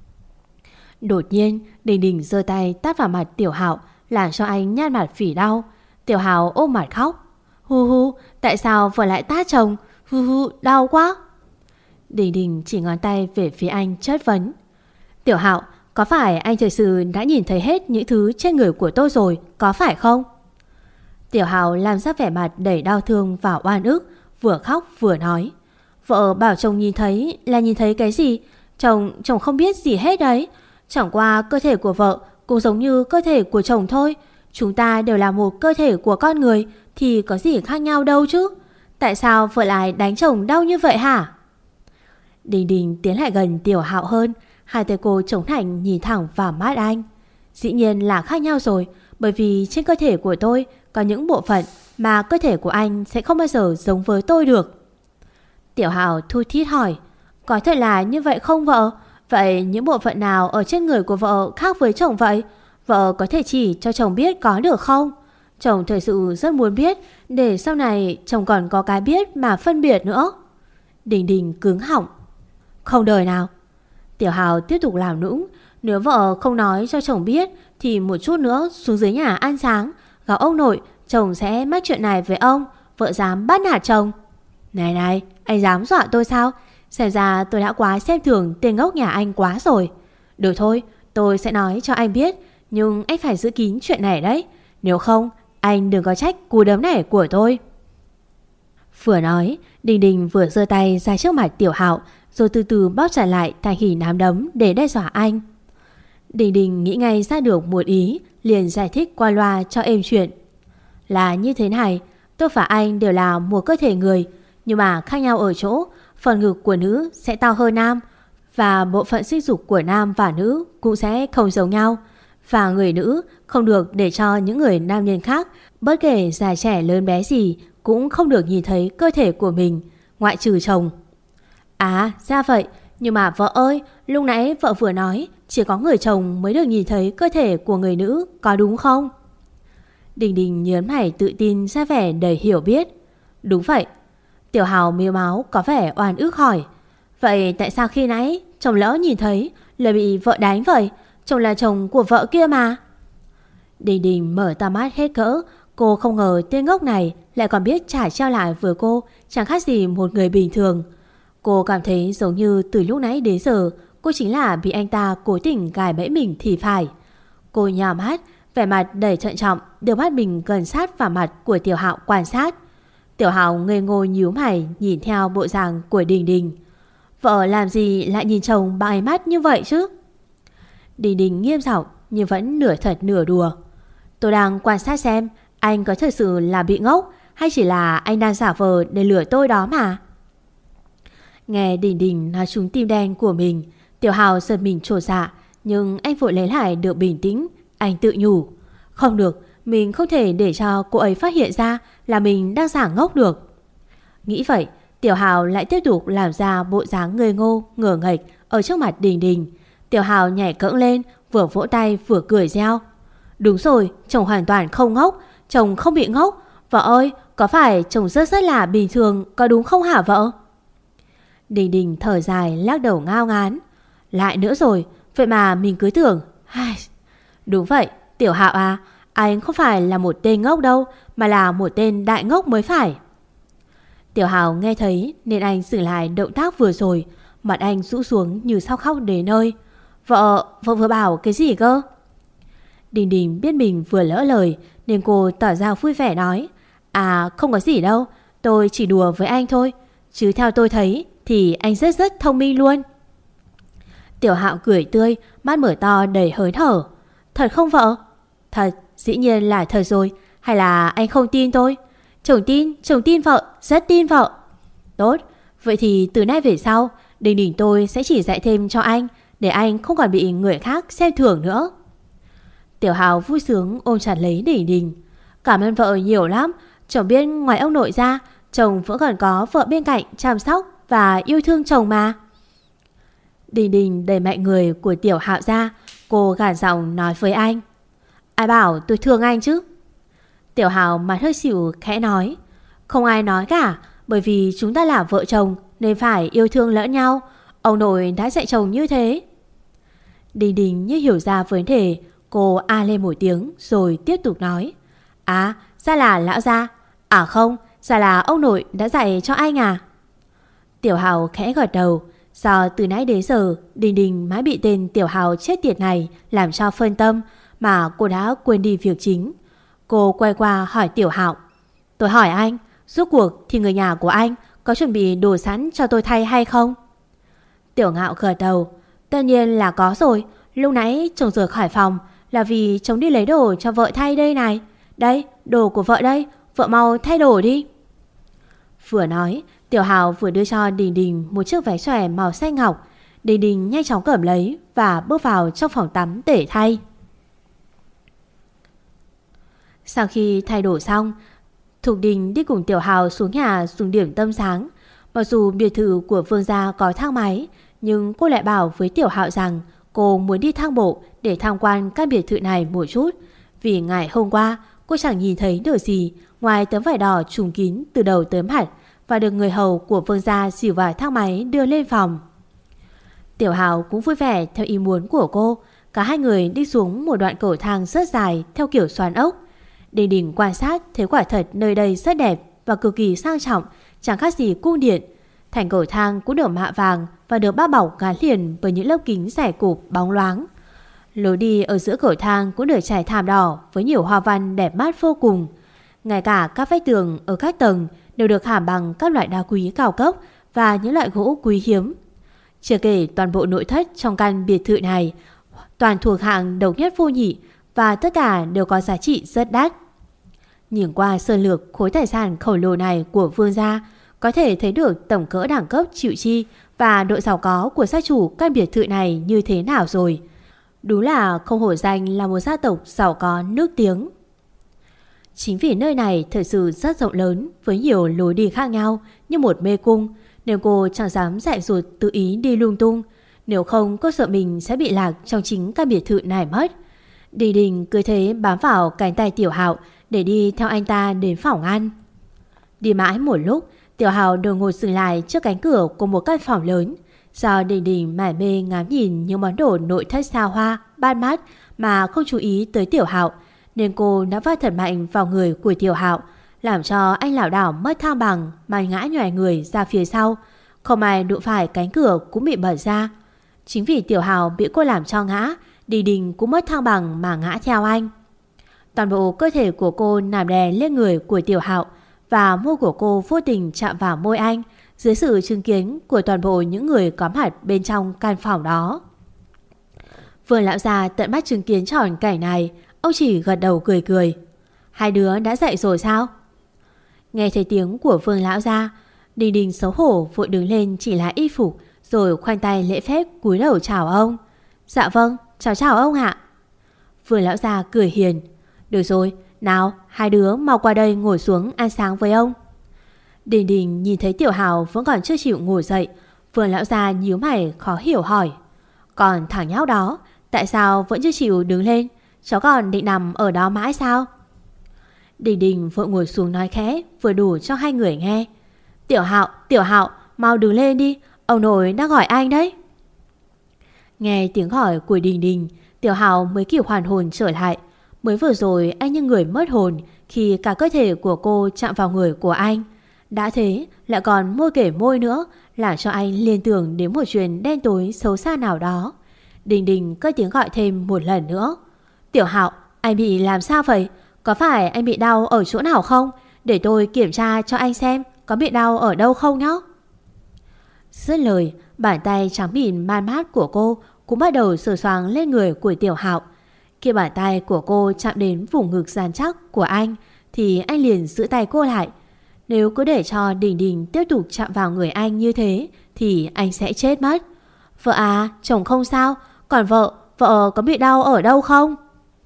[SPEAKER 3] Đột nhiên Đình Đình giơ tay tát vào mặt Tiểu Hạo, làm cho anh nhăn mặt phỉ đau. Tiểu Hạo ôm mặt khóc. Hu, tại sao vợ lại tát chồng? Hu, đau quá. Đình Đình chỉ ngón tay về phía anh chất vấn. Tiểu Hạo, có phải anh thực sự đã nhìn thấy hết những thứ trên người của tôi rồi, có phải không? Tiểu Hạo làm ra vẻ mặt đầy đau thương và oan ức, vừa khóc vừa nói. Vợ bảo chồng nhìn thấy là nhìn thấy cái gì? Chồng không biết gì hết đấy. Chẳng qua cơ thể của vợ cũng giống như cơ thể của chồng thôi. Chúng ta đều là một cơ thể của con người, thì có gì khác nhau đâu chứ. Tại sao vợ lại đánh chồng đau như vậy hả? Đình Đình tiến lại gần Tiểu Hạo hơn, hai tay cô chống nạnh nhìn thẳng vào mắt anh. Dĩ nhiên là khác nhau rồi, bởi vì trên cơ thể của tôi có những bộ phận mà cơ thể của anh sẽ không bao giờ giống với tôi được. Tiểu Hạo thu thít hỏi. Có thật là như vậy không vợ? Vậy những bộ phận nào ở trên người của vợ khác với chồng vậy? Vợ có thể chỉ cho chồng biết có được không? Chồng thật sự rất muốn biết, để sau này chồng còn có cái biết mà phân biệt nữa. Đình Đình cứng họng. Không đời nào. Tiểu Hạo tiếp tục làm nũng. Nếu vợ không nói cho chồng biết thì một chút nữa xuống dưới nhà ăn sáng, gặp ông nội, chồng sẽ mách chuyện này với ông. Vợ dám bắt nạt chồng. Này, anh dám dọa tôi sao? Xem ra tôi đã quá xem thường tên ngốc nhà anh quá rồi. Được thôi, tôi sẽ nói cho anh biết, nhưng anh phải giữ kín chuyện này đấy. Nếu không, anh đừng có trách cú đấm này của tôi. Vừa nói, Đình Đình vừa giơ tay ra trước mặt Tiểu Hạo, rồi từ từ bóp trả lại thành hình nắm đấm để đe dọa anh. Đình Đình nghĩ ngay ra được một ý, liền giải thích qua loa cho êm chuyện. Là như thế này, tôi và anh đều là một cơ thể người, nhưng mà khác nhau ở chỗ phần ngực của nữ sẽ to hơn nam, và bộ phận sinh dục của nam và nữ cũng sẽ không giống nhau. Và người nữ không được để cho những người nam nhân khác, bất kể già trẻ lớn bé gì, cũng không được nhìn thấy cơ thể của mình, ngoại trừ chồng. À, ra vậy. Nhưng mà vợ ơi, lúc nãy vợ vừa nói chỉ có người chồng mới được nhìn thấy cơ thể của người nữ, có đúng không? Đình Đình nhớn mày tự tin ra vẻ đầy hiểu biết. Đúng vậy. Tiểu Hạo mếu máu có vẻ oan ức hỏi. Vậy tại sao khi nãy chồng lỡ nhìn thấy lại bị vợ đánh vậy? Chồng là chồng của vợ kia mà. Đình Đình mở to mắt hết cỡ, Cô không ngờ tên ngốc này lại còn biết trả treo lại với cô, chẳng khác gì một người bình thường. Cô cảm thấy giống như từ lúc nãy đến giờ cô chính là bị anh ta cố tình gài bẫy mình thì phải. Cô nhào mắt, vẻ mặt đầy thận trọng, đưa mắt mình gần sát vào mặt của Tiểu Hạo quan sát. Tiểu Hạo ngây ngô nhíu mày nhìn theo bộ dạng của Đình Đình. Vợ làm gì lại nhìn chồng bằng ánh mắt như vậy chứ? Đình Đình nghiêm giọng nhưng vẫn nửa thật nửa đùa. Tôi đang quan sát xem anh có thật sự là bị ngốc hay chỉ là anh đang giả vờ để lừa tôi đó mà. Nghe Đình Đình nói trúng tim đen của mình, Tiểu Hạo giật mình chột dạ, nhưng anh vội lấy lại được bình tĩnh. Anh tự nhủ, không được, mình không thể để cho cô ấy phát hiện ra là mình đang giả ngốc được. Nghĩ vậy, Tiểu Hạo lại tiếp tục làm ra bộ dáng ngây ngô, ngửa nghệch ở trước mặt Đình Đình. Tiểu Hạo nhảy cẫng lên, vừa vỗ tay vừa cười reo. Đúng rồi, chồng hoàn toàn không ngốc, chồng không bị ngốc. Vợ ơi, có phải chồng rất là bình thường, có đúng không hả vợ? Đình Đình thở dài lắc đầu ngao ngán. Lại nữa rồi, vậy mà mình cứ tưởng. Đúng vậy, Tiểu Hạo à, anh không phải là một tên ngốc đâu, mà là một tên đại ngốc mới phải. Tiểu Hạo nghe thấy nên anh dừng lại động tác vừa rồi, mặt anh rũ xuống như sắp khóc đến nơi. Vợ vừa bảo cái gì cơ? Đình Đình biết mình vừa lỡ lời nên cô tỏ ra vui vẻ nói. À không có gì đâu, tôi chỉ đùa với anh thôi. Chứ theo tôi thấy thì anh rất thông minh luôn. Tiểu Hạo cười tươi, mắt mở to đầy hớn hở. Thật không vợ? Thật, dĩ nhiên là thật rồi. Hay là anh không tin tôi? Chồng tin vợ, rất tin vợ. Tốt, vậy thì từ nay về sau Đình Đình tôi sẽ chỉ dạy thêm cho anh, để anh không còn bị người khác xem thường nữa. Tiểu Hạo vui sướng ôm chặt lấy Đình Đình. Cảm ơn vợ nhiều lắm. Chồng biết ngoài ông nội ra, chồng vẫn còn có vợ bên cạnh chăm sóc và yêu thương chồng mà. Đình Đình đẩy mạnh người của Tiểu Hạo ra, cô gằn giọng nói với anh. Ai bảo tôi thương anh chứ? Tiểu Hạo mặt hơi xỉu khẽ nói. Không ai nói cả, bởi vì chúng ta là vợ chồng nên phải yêu thương lẫn nhau. Ông nội đã dạy chồng như thế. Đình Đình như hiểu ra vấn đề, cô a lên một tiếng rồi tiếp tục nói. À, ra là lão gia. À không, ra là ông nội đã dạy cho anh à? Tiểu Hạo khẽ gật đầu. Do từ nãy đến giờ Đình Đình mãi bị tên Tiểu Hạo chết tiệt này làm cho phân tâm, mà cô đã quên đi việc chính. Cô quay qua hỏi Tiểu Hạo. Tôi hỏi anh, rốt cuộc thì người nhà của anh có chuẩn bị đồ sẵn cho tôi thay hay không? Tiểu Hạo gật đầu. Tất nhiên là có rồi. Lúc nãy chồng rời khỏi phòng là vì chồng đi lấy đồ cho vợ thay đây này. Đây, đồ của vợ đây, vợ mau thay đồ đi. Vừa nói, Tiểu Hạo vừa đưa cho Đình Đình một chiếc váy xòe màu xanh ngọc. Đình Đình nhanh chóng cầm lấy và bước vào trong phòng tắm để thay. Sau khi thay đồ xong, Thục Đình đi cùng Tiểu Hạo xuống nhà dùng điểm tâm sáng. Mặc dù biệt thự của Vương gia có thang máy, nhưng cô lại bảo với Tiểu Hạo rằng cô muốn đi thang bộ để tham quan căn biệt thự này một chút. Vì ngày hôm qua cô chẳng nhìn thấy được gì ngoài tấm vải đỏ trùm kín từ đầu tới mặt, và được người hầu của Vương gia dìu vào thang máy đưa lên phòng. Tiểu Hạo cũng vui vẻ theo ý muốn của cô. Cả hai người đi xuống một đoạn cầu thang rất dài theo kiểu xoắn ốc. Đình Đình quan sát thấy quả thật nơi đây rất đẹp và cực kỳ sang trọng, chẳng khác gì cung điện. Thành cầu thang cũng được mạ vàng và được bao bọc gắn liền bởi những lớp kính dày cụp bóng loáng. Lối đi ở giữa cầu thang cũng được trải thảm đỏ với nhiều hoa văn đẹp mắt vô cùng. Ngay cả các vách tường ở các tầng đều được khảm bằng các loại đá quý cao cấp và những loại gỗ quý hiếm. Chưa kể toàn bộ nội thất trong căn biệt thự này toàn thuộc hạng độc nhất vô nhị, và tất cả đều có giá trị rất đắt. Nhìn qua sơ lược khối tài sản khổng lồ này của Vương gia, có thể thấy được tổng cỡ đẳng cấp chịu chi và độ giàu có của gia chủ căn biệt thự này như thế nào rồi. Đúng là không hổ danh là một gia tộc giàu có nước tiếng. Chính vì nơi này thật sự rất rộng lớn với nhiều lối đi khác nhau như một mê cung, nên cô chẳng dám dại dột tự ý đi lung tung. Nếu không cô sợ mình sẽ bị lạc trong chính căn biệt thự này mất. Đình Đình cứ thế bám vào cánh tay Tiểu Hạo để đi theo anh ta đến phòng ăn. Đi mãi một lúc, Tiểu Hạo đột ngột dừng lại trước cánh cửa của một căn phòng lớn. Do Đình Đình mải mê ngắm nhìn những món đồ nội thất xa hoa, ban mát mà không chú ý tới Tiểu Hạo, nên cô đã va thật mạnh vào người của Tiểu Hạo, làm cho anh lảo đảo mất thăng bằng mà ngã nhòi người ra phía sau. Không ai đụng phải cánh cửa cũng bị bật ra. Chính vì Tiểu Hạo bị cô làm cho ngã, Đình Đình cũng mất thăng bằng mà ngã theo anh. Toàn bộ cơ thể của cô nằm đè lên người của Tiểu Hạo, và môi của cô vô tình chạm vào môi anh dưới sự chứng kiến của toàn bộ những người có mặt bên trong căn phòng đó. Vương lão già tận mắt chứng kiến trọn cảnh này, ông chỉ gật đầu cười cười. Hai đứa đã dậy rồi sao? Nghe thấy tiếng của Vương lão già, Đình Đình xấu hổ vội đứng lên chỉ là y phục, rồi khoanh tay lễ phép cúi đầu chào ông. Dạ vâng, chào ông ạ. Vương lão già cười hiền. Được rồi, nào hai đứa mau qua đây ngồi xuống ăn sáng với ông. Đình Đình nhìn thấy Tiểu Hạo vẫn còn chưa chịu ngồi dậy, Vương lão già nhíu mày khó hiểu hỏi. Còn thằng nhóc đó, tại sao vẫn chưa chịu đứng lên? Cháu còn định nằm ở đó mãi sao? Đình Đình vội ngồi xuống nói khẽ, vừa đủ cho hai người nghe. Tiểu Hạo, mau đứng lên đi, ông nội đang gọi anh đấy. Nghe tiếng gọi của Đình Đình, Tiểu Hạo mới kịp hoàn hồn trở lại. Mới vừa rồi anh như người mất hồn khi cả cơ thể của cô chạm vào người của anh. Đã thế lại còn môi kể môi nữa, làm cho anh liên tưởng đến một chuyện đen tối xấu xa nào đó. Đình Đình cất tiếng gọi thêm một lần nữa. Tiểu Hạo, anh bị làm sao vậy? Có phải anh bị đau ở chỗ nào không? Để tôi kiểm tra cho anh xem có bị đau ở đâu không nhé. Dứt lời, bàn tay trắng mịn man mát của cô cũng bắt đầu sờ soạng lên người của Tiểu Hạo. Khi bàn tay của cô chạm đến vùng ngực rắn chắc của anh thì anh liền giữ tay cô lại. Nếu cứ để cho Đình Đình tiếp tục chạm vào người anh như thế thì anh sẽ chết mất. Vợ à, chồng không sao, còn vợ có bị đau ở đâu không?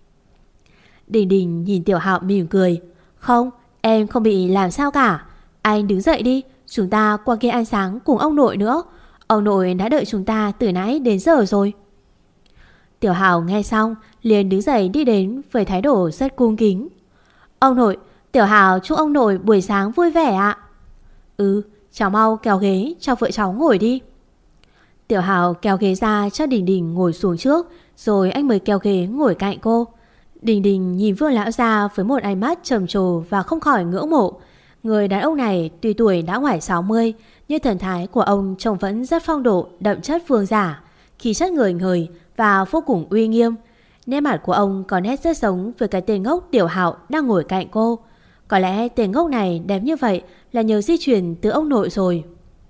[SPEAKER 3] Đình Đình nhìn Tiểu Hạo mỉm cười. Không, em không bị làm sao cả. Anh đứng dậy đi, chúng ta qua kia ăn sáng cùng ông nội nữa. Ông nội đã đợi chúng ta từ nãy đến giờ rồi. Tiểu Hạo nghe xong liền đứng dậy đi đến với thái độ rất cung kính. Ông nội, Tiểu Hạo chúc ông nội buổi sáng vui vẻ ạ. Cháu mau kéo ghế cho vợ cháu ngồi đi. Tiểu Hạo kéo ghế ra cho Đình Đình ngồi xuống trước, rồi anh mới kéo ghế ngồi cạnh cô. Đình Đình nhìn Vương lão già với một ánh mắt trầm trồ và không khỏi ngưỡng mộ. Người đàn ông này tuy tuổi đã ngoài 60, nhưng thần thái của ông trông vẫn rất phong độ, đậm chất vương giả, khí chất người người và vô cùng uy nghiêm. Nét mặt của ông có nét rất giống với cái tên ngốc Tiểu Hạo đang ngồi cạnh cô. Có lẽ tên ngốc này đẹp như vậy là nhờ di truyền từ ông nội rồi.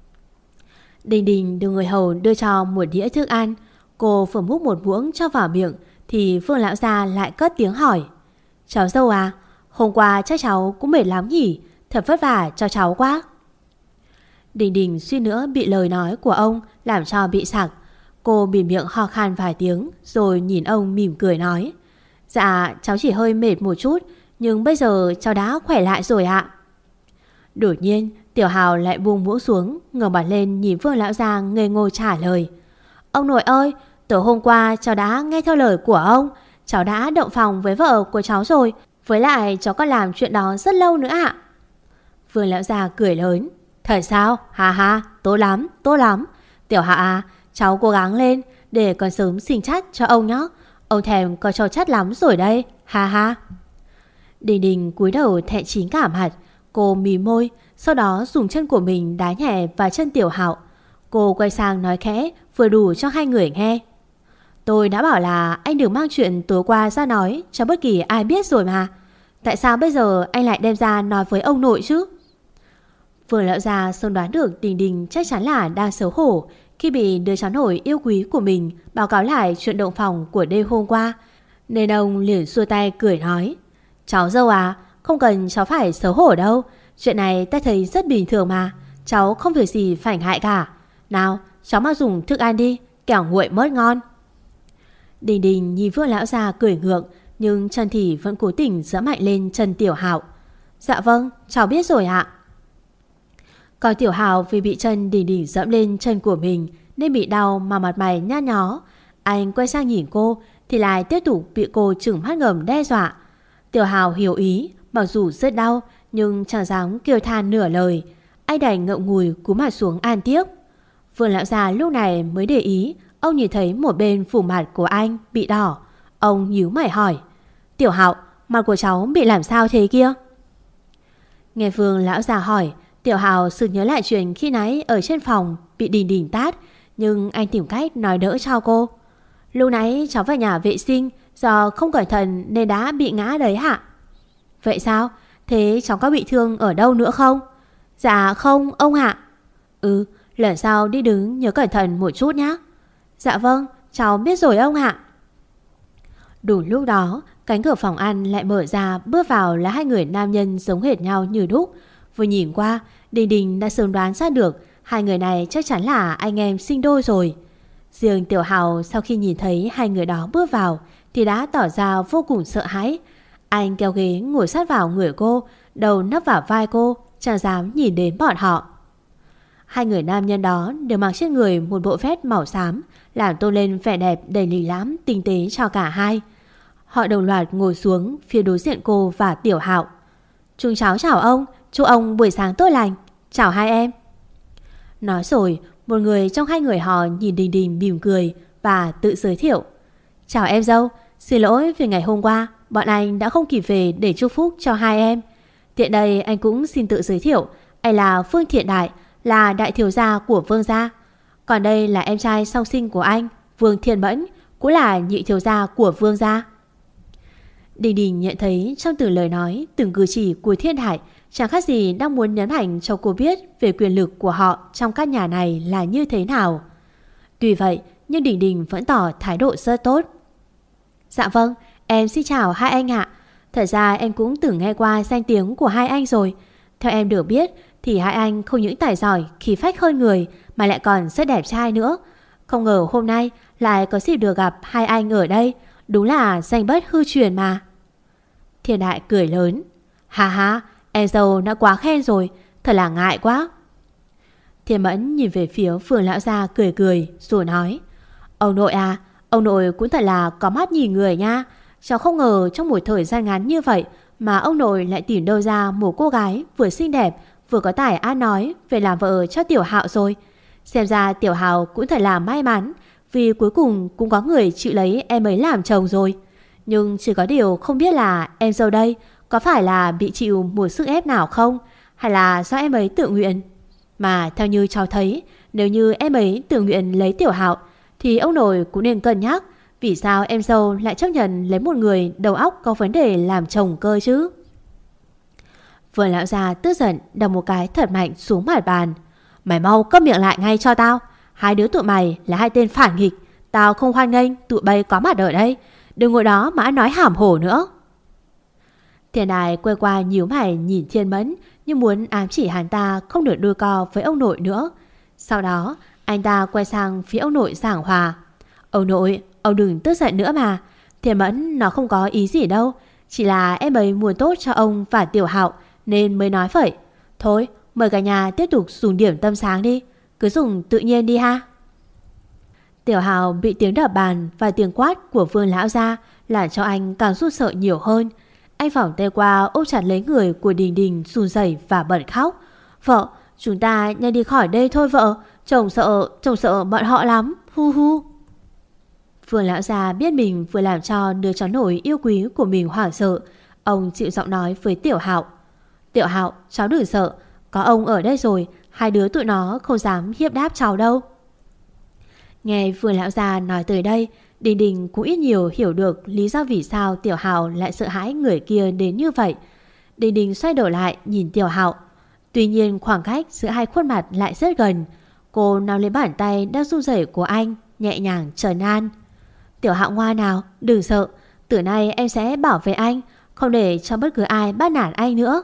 [SPEAKER 3] Đình Đình được người hầu đưa cho một đĩa thức ăn. Cô vừa múc một muỗng cho vào miệng thì Vương lão già lại cất tiếng hỏi. Cháu dâu à, hôm qua chắc cháu cũng mệt lắm nhỉ, thật vất vả cho cháu quá. Đình Đình suýt nữa bị lời nói của ông làm cho bị sặc. Cô bịt miệng ho khan vài tiếng rồi nhìn ông mỉm cười nói. Dạ cháu chỉ hơi mệt một chút, nhưng bây giờ cháu đã khỏe lại rồi ạ. Đột nhiên Tiểu Hạo lại buông muỗng xuống, ngẩng mặt lên nhìn Vương lão già ngây ngô trả lời. Ông nội ơi, tối hôm qua cháu đã nghe theo lời của ông, cháu đã động phòng với vợ của cháu rồi, với lại cháu còn làm chuyện đó rất lâu nữa ạ. Vương lão già cười lớn. Thật sao? Ha ha, tốt lắm. Tiểu Hạo à, cháu cố gắng lên để còn sớm sinh chắt cho ông nhé. Ông thèm có cháu chắt lắm rồi đây, ha ha. Đình Đình cúi đầu thẹn chín cả mặt. Cô mí môi, sau đó dùng chân của mình đá nhẹ vào chân Tiểu Hạo. Cô quay sang nói khẽ, vừa đủ cho hai người nghe. Tôi đã bảo là anh đừng mang chuyện tối qua ra nói cho bất kỳ ai biết rồi mà. Tại sao bây giờ anh lại đem ra nói với ông nội chứ? Vương lão già sớm đoán được Đình Đình chắc chắn là đang xấu hổ khi bị đứa cháu nội yêu quý của mình báo cáo lại chuyện động phòng của đêm hôm qua, nên ông liền xua tay cười nói. Cháu dâu à, không cần cháu phải xấu hổ đâu. Chuyện này ta thấy rất bình thường mà. Cháu không việc gì phải ngại cả. Nào, cháu mau dùng thức ăn đi, kẻo nguội mất ngon. Đình Đình nhìn Vương lão già cười ngượng, nhưng chân thì vẫn cố tình giẫm mạnh lên chân Tiểu Hạo. Dạ vâng, cháu biết rồi ạ. Còn Tiểu Hạo vì bị chân Đình Đình giẫm lên chân của mình nên bị đau mà mặt mày nhăn nhó. Anh quay sang nhìn cô thì lại tiếp tục bị cô trừng mắt ngầm đe dọa. Tiểu Hạo hiểu ý, mặc dù rất đau nhưng chẳng dám kêu than nửa lời. Anh đành ngậm ngùi cúi mặt xuống an tiếc. Vương lão già lúc này mới để ý, ông nhìn thấy một bên phủ mặt của anh bị đỏ. Ông nhíu mày hỏi. Tiểu Hạo, mặt của cháu bị làm sao thế kia? Nghe Vương lão già hỏi, Tiểu Hào sực nhớ lại chuyện khi nãy ở trên phòng bị Đình Đình tát, nhưng anh tìm cách nói đỡ cho cô. Lúc nãy cháu vào nhà vệ sinh, do không cẩn thận nên đã bị ngã đấy hả? Vậy sao? Thế cháu có bị thương ở đâu nữa không? Dạ không ông ạ. Lần sau đi đứng nhớ cẩn thận một chút nhé. Dạ vâng, cháu biết rồi ông ạ. Đủ lúc đó, cánh cửa phòng ăn lại mở ra, bước vào là hai người nam nhân giống hệt nhau như đúc. Vừa nhìn qua, Đình Đình đã sớm đoán ra được hai người này chắc chắn là anh em sinh đôi rồi. Riêng Tiểu Hào sau khi nhìn thấy hai người đó bước vào thì đã tỏ ra vô cùng sợ hãi. Anh kéo ghế ngồi sát vào người cô, đầu nấp vào vai cô, chẳng dám nhìn đến bọn họ. Hai người nam nhân đó đều mặc trên người một bộ vest màu xám, làm tôn lên vẻ đẹp đầy lì lãm tinh tế cho cả hai. Họ đồng loạt ngồi xuống phía đối diện cô và Tiểu Hạo. Chúng cháu chào ông, chúc ông buổi sáng tốt lành. Chào hai em. Nói rồi, một người trong hai người họ nhìn Đình Đình mỉm cười và tự giới thiệu. Chào em dâu, xin lỗi vì ngày hôm qua bọn anh đã không kịp về để chúc phúc cho hai em. Tiện đây anh cũng xin tự giới thiệu, anh là Phương Thiện Đại, là đại thiếu gia của Vương gia. Còn đây là em trai song sinh của anh, Vương Thiên Mẫn, cũng là nhị thiếu gia của Vương gia. Đình Đình nhận thấy trong từng lời nói, từng cử chỉ của Thiên Đại chẳng khác gì đang muốn nhấn mạnh cho cô biết về quyền lực của họ trong căn nhà này là như thế nào. Tuy vậy, nhưng Đình Đình vẫn tỏ thái độ rất tốt. Dạ vâng, em xin chào hai anh ạ. Thật ra em cũng từng nghe qua danh tiếng của hai anh rồi. Theo em được biết thì hai anh không những tài giỏi, khí phách hơn người mà lại còn rất đẹp trai nữa. Không ngờ hôm nay lại có dịp được gặp hai anh ở đây. Đúng là danh bất hư truyền mà. Thiên Đại cười lớn. Ha ha, em dâu đã quá khen rồi, thật là ngại quá. Thiên Mẫn nhìn về phía Phương lão gia cười cười rồi nói. Ông nội à, ông nội cũng thật là có mắt nhìn người nha. Cháu không ngờ trong một thời gian ngắn như vậy mà ông nội lại tìm đâu ra một cô gái vừa xinh đẹp vừa có tài ăn nói về làm vợ cho Tiểu Hạo rồi. Xem ra Tiểu Hạo cũng thật là may mắn, vì cuối cùng cũng có người chịu lấy em ấy làm chồng rồi. Nhưng chỉ có điều không biết là em dâu đây có phải là bị chịu một sức ép nào không, hay là do em ấy tự nguyện. Mà theo như cháu thấy, nếu như em ấy tự nguyện lấy Tiểu Hạo thì ông nội cũng nên cân nhắc vì sao em dâu lại chấp nhận lấy một người đầu óc có vấn đề làm chồng cơ chứ. Vừa lão già tức giận đập một cái thật mạnh xuống mặt bàn. Mày mau câm miệng lại ngay cho tao. Hai đứa tụi mày là hai tên phản nghịch, tao không hoan nghênh tụi bay có mặt ở đây. Đừng ngồi đó mà ăn nói hàm hổ nữa. Thiên Đài quay qua nhíu mày nhìn Thiên Mẫn như muốn ám chỉ hắn ta không được đôi co với ông nội nữa. Sau đó anh ta quay sang phía ông nội giảng hòa. Ông nội, ông đừng tức giận nữa mà. Thiên Mẫn nó không có ý gì đâu, chỉ là em ấy muốn tốt cho ông và Tiểu Hạo nên mới nói vậy. Thôi, mời cả nhà tiếp tục dùng điểm tâm sáng đi, cứ dùng tự nhiên đi ha. Tiểu Hạo bị tiếng đập bàn và tiếng quát của Vương lão gia làm cho anh càng run sợ nhiều hơn. Anh vòng tay qua ôm chặt lấy người của Đình Đình, run rẩy và bật khóc. Vợ, chúng ta nhanh đi khỏi đây thôi vợ. Chồng sợ bọn họ lắm. Hu hu. Vương lão gia biết mình vừa làm cho đứa cháu nội yêu quý của mình hoảng sợ. Ông dịu giọng nói với Tiểu Hạo. Tiểu Hạo, cháu đừng sợ, có ông ở đây rồi, hai đứa tụi nó không dám hiếp đáp cháu đâu. Nghe Vương lão gia nói tới đây, Đình Đình cũng ít nhiều hiểu được lý do vì sao Tiểu Hạo lại sợ hãi người kia đến như vậy. Đình Đình xoay đầu lại nhìn Tiểu Hạo. Tuy nhiên khoảng cách giữa hai khuôn mặt lại rất gần. Cô nắm lấy bàn tay đang run rẩy của anh, nhẹ nhàng trấn an. Tiểu Hạo ngoan nào, đừng sợ, từ nay em sẽ bảo vệ anh, không để cho bất cứ ai bắt nạt anh nữa.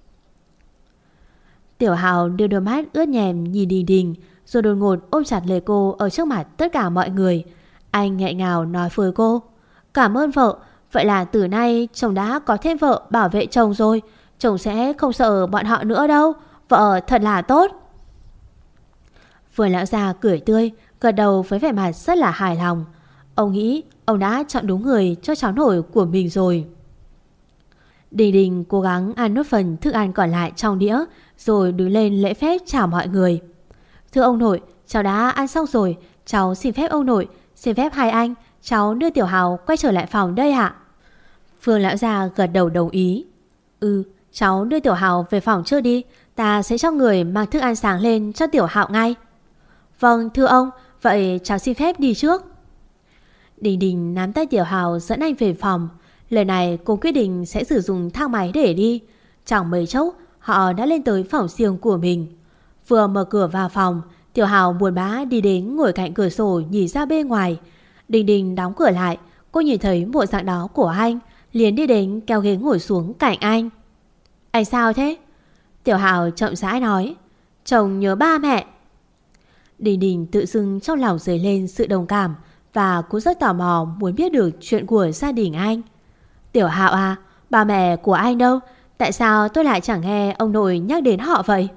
[SPEAKER 3] Tiểu Hạo đưa đôi mắt ướt nhèm nhìn Đình Đình, rồi đột ngột ôm chặt lấy cô ở trước mặt tất cả mọi người. Anh nghẹn ngào nói với cô. Cảm ơn vợ, vậy là từ nay chồng đã có thêm vợ bảo vệ chồng rồi, chồng sẽ không sợ bọn họ nữa đâu, vợ thật là tốt. Vương lão già cười tươi, gật đầu với vẻ mặt rất là hài lòng. Ông nghĩ ông đã chọn đúng người cho cháu nội của mình rồi. Đình Đình cố gắng ăn nốt phần thức ăn còn lại trong đĩa, rồi đứng lên lễ phép chào mọi người. Thưa ông nội, cháu đã ăn xong rồi, cháu xin phép ông nội, xin phép hai anh, cháu đưa Tiểu Hào quay trở lại phòng đây ạ. Phương lão già gật đầu đồng ý. Cháu đưa Tiểu Hạo về phòng trước đi, ta sẽ cho người mang thức ăn sáng lên cho Tiểu Hạo ngay. Vâng thưa ông, vậy cháu xin phép đi trước. Đình Đình nắm tay Tiểu Hạo dẫn anh về phòng. Lần này cô quyết định sẽ sử dụng thang máy để đi. Chẳng mấy chốc họ đã lên tới phòng riêng của mình. Vừa mở cửa vào phòng, Tiểu Hạo buồn bã đi đến ngồi cạnh cửa sổ nhìn ra bên ngoài. Đình Đình đóng cửa lại. Cô nhìn thấy bộ dạng đó của anh, liền đi đến kéo ghế ngồi xuống cạnh anh. Anh sao thế? Tiểu Hạo chậm rãi nói. Chồng nhớ ba mẹ. Đình Đình tự dưng trong lòng dấy lên sự đồng cảm, và cũng rất tò mò muốn biết được chuyện của gia đình anh. Tiểu Hạo à, ba mẹ của anh đâu? Tại sao tôi lại chẳng nghe ông nội nhắc đến họ vậy?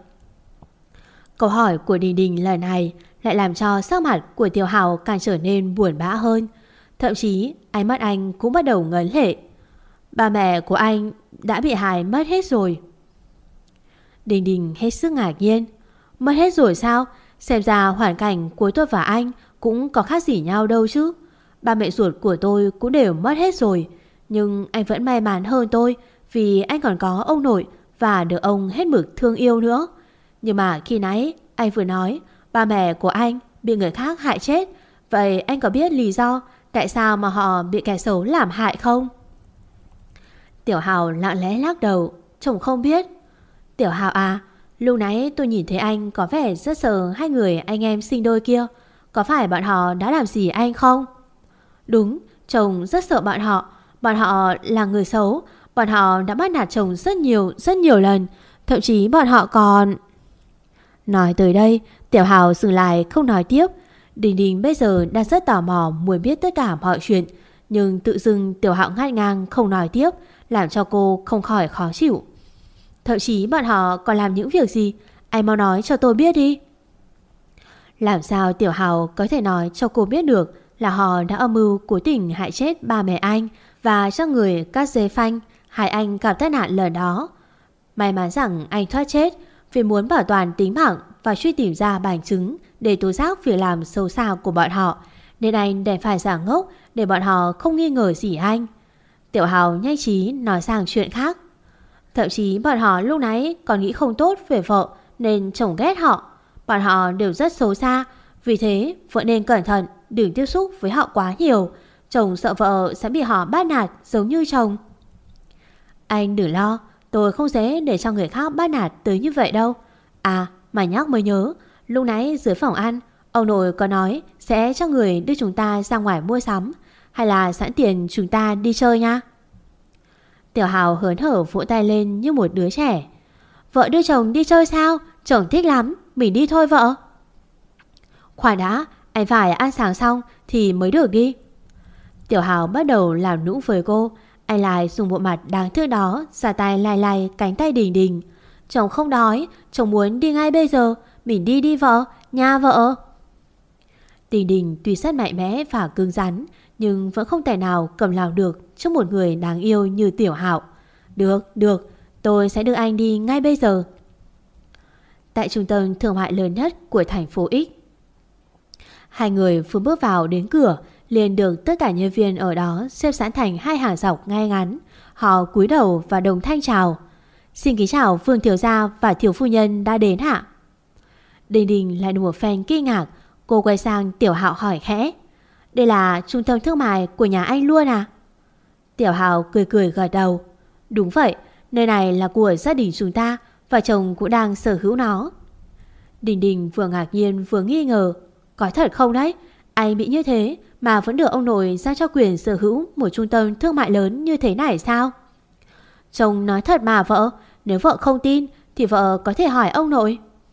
[SPEAKER 3] Câu hỏi của Đình Đình lần này lại làm cho sắc mặt của Tiểu Hạo càng trở nên buồn bã hơn. Thậm chí ánh mắt anh cũng bắt đầu ngấn lệ. Ba mẹ của anh đã bị hại mất hết rồi. Đình Đình hết sức ngạc nhiên. Mất hết rồi sao? Xem ra hoàn cảnh của tôi và anh cũng có khác gì nhau đâu chứ. Ba mẹ ruột của tôi cũng đều mất hết rồi. Nhưng anh vẫn may mắn hơn tôi, vì anh còn có ông nội và được ông hết mực thương yêu nữa. Nhưng mà khi nãy anh vừa nói ba mẹ của anh bị người khác hại chết. Vậy anh có biết lý do tại sao mà họ bị kẻ xấu làm hại không? Tiểu Hạo lặng lẽ lắc đầu. Chồng không biết. Tiểu Hạo à, lúc nãy tôi nhìn thấy anh có vẻ rất sợ hai người anh em sinh đôi kia. Có phải bọn họ đã làm gì anh không? Đúng, chồng rất sợ bọn họ. Bọn họ là người xấu. Bọn họ đã bắt nạt chồng rất nhiều lần. Thậm chí bọn họ còn... Nói tới đây, Tiểu Hạo dừng lại không nói tiếp. Đình Đình bây giờ đang rất tò mò muốn biết tất cả mọi chuyện. Nhưng tự dưng Tiểu Hạo ngắt ngang không nói tiếp, làm cho cô không khỏi khó chịu. Thậm chí bọn họ còn làm những việc gì? Anh mau nói cho tôi biết đi. Làm sao Tiểu Hạo có thể nói cho cô biết được là họ đã âm mưu cố tình hại chết ba mẹ anh và cho người cắt dây phanh hại anh gặp tai nạn lần đó. May mắn rằng anh thoát chết, vì muốn bảo toàn tính mạng và truy tìm ra bằng chứng để tố giác việc làm xấu xa của bọn họ, nên anh đành phải giả ngốc để bọn họ không nghi ngờ gì anh. Tiểu Hạo nhanh trí nói sang chuyện khác. Thậm chí bọn họ lúc nãy còn nghĩ không tốt về vợ nên chồng ghét họ. Bọn họ đều rất xấu xa, vì thế vợ nên cẩn thận, đừng tiếp xúc với họ quá nhiều. Chồng sợ vợ sẽ bị họ bắt nạt giống như chồng. Anh đừng lo, tôi không dễ để cho người khác bắt nạt tới như vậy đâu. À mà nhắc mới nhớ, lúc nãy dưới phòng ăn ông nội có nói sẽ cho người đưa chúng ta ra ngoài mua sắm, hay là sẵn tiền chúng ta đi chơi nha. Tiểu Hạo hớn hở vỗ tay lên như một đứa trẻ. Vợ đưa chồng đi chơi sao? Chồng thích lắm, mình đi thôi vợ. Khoan đã, anh phải ăn sáng xong thì mới được đi. Tiểu Hạo bắt đầu làm nũng với cô. Anh lại dùng bộ mặt đáng thương đó ra tay lai lai cánh tay Đình Đình. Chồng không đói, chồng muốn đi ngay bây giờ. Mình đi đi vợ, nha vợ. Đình Đình tuy rất mạnh mẽ và cứng rắn, nhưng vẫn không thể nào cầm lòng được trước một người đáng yêu như Tiểu Hạo. Được, tôi sẽ đưa anh đi ngay bây giờ. Tại trung tâm thương mại lớn nhất của thành phố X, hai người vừa bước vào đến cửa liền được tất cả nhân viên ở đó xếp sẵn thành hai hàng dọc ngay ngắn. Họ cúi đầu và đồng thanh chào. Xin kính chào Phương thiếu gia và thiếu phu nhân đã đến hả? Đình Đình lại một phen kinh ngạc. Cô quay sang Tiểu Hạo hỏi khẽ. Đây là trung tâm thương mại của nhà anh luôn à? Tiểu Hạo cười gật đầu. Đúng vậy, nơi này là của gia đình chúng ta, và chồng cũng đang sở hữu nó. Đình Đình vừa ngạc nhiên vừa nghi ngờ. Có thật không đấy? Anh bị như thế mà vẫn được ông nội giao cho quyền sở hữu một trung tâm thương mại lớn như thế này sao? Chồng nói thật mà vợ. Nếu vợ không tin thì vợ có thể hỏi ông nội.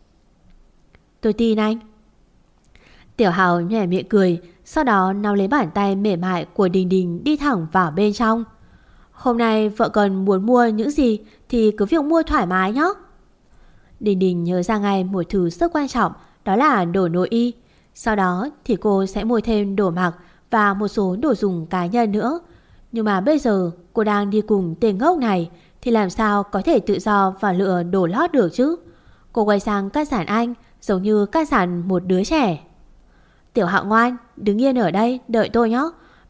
[SPEAKER 3] Tôi tin anh. Tiểu Hạo nhếch miệng cười, sau đó nắm lấy bàn tay mềm mại của Đình Đình đi thẳng vào bên trong. Hôm nay vợ cần muốn mua những gì thì cứ việc mua thoải mái nhé. Đình Đình nhớ ra ngay một thứ rất quan trọng, đó là đồ nội y. Sau đó thì cô sẽ mua thêm đồ mặc và một số đồ dùng cá nhân nữa. Nhưng mà bây giờ cô đang đi cùng tên ngốc này thì làm sao có thể tự do và lựa đồ lót được chứ? Cô quay sang cắt giản anh giống như cắt giản một đứa trẻ. Tiểu Hạo ngoan, đứng yên ở đây đợi tôi nhé.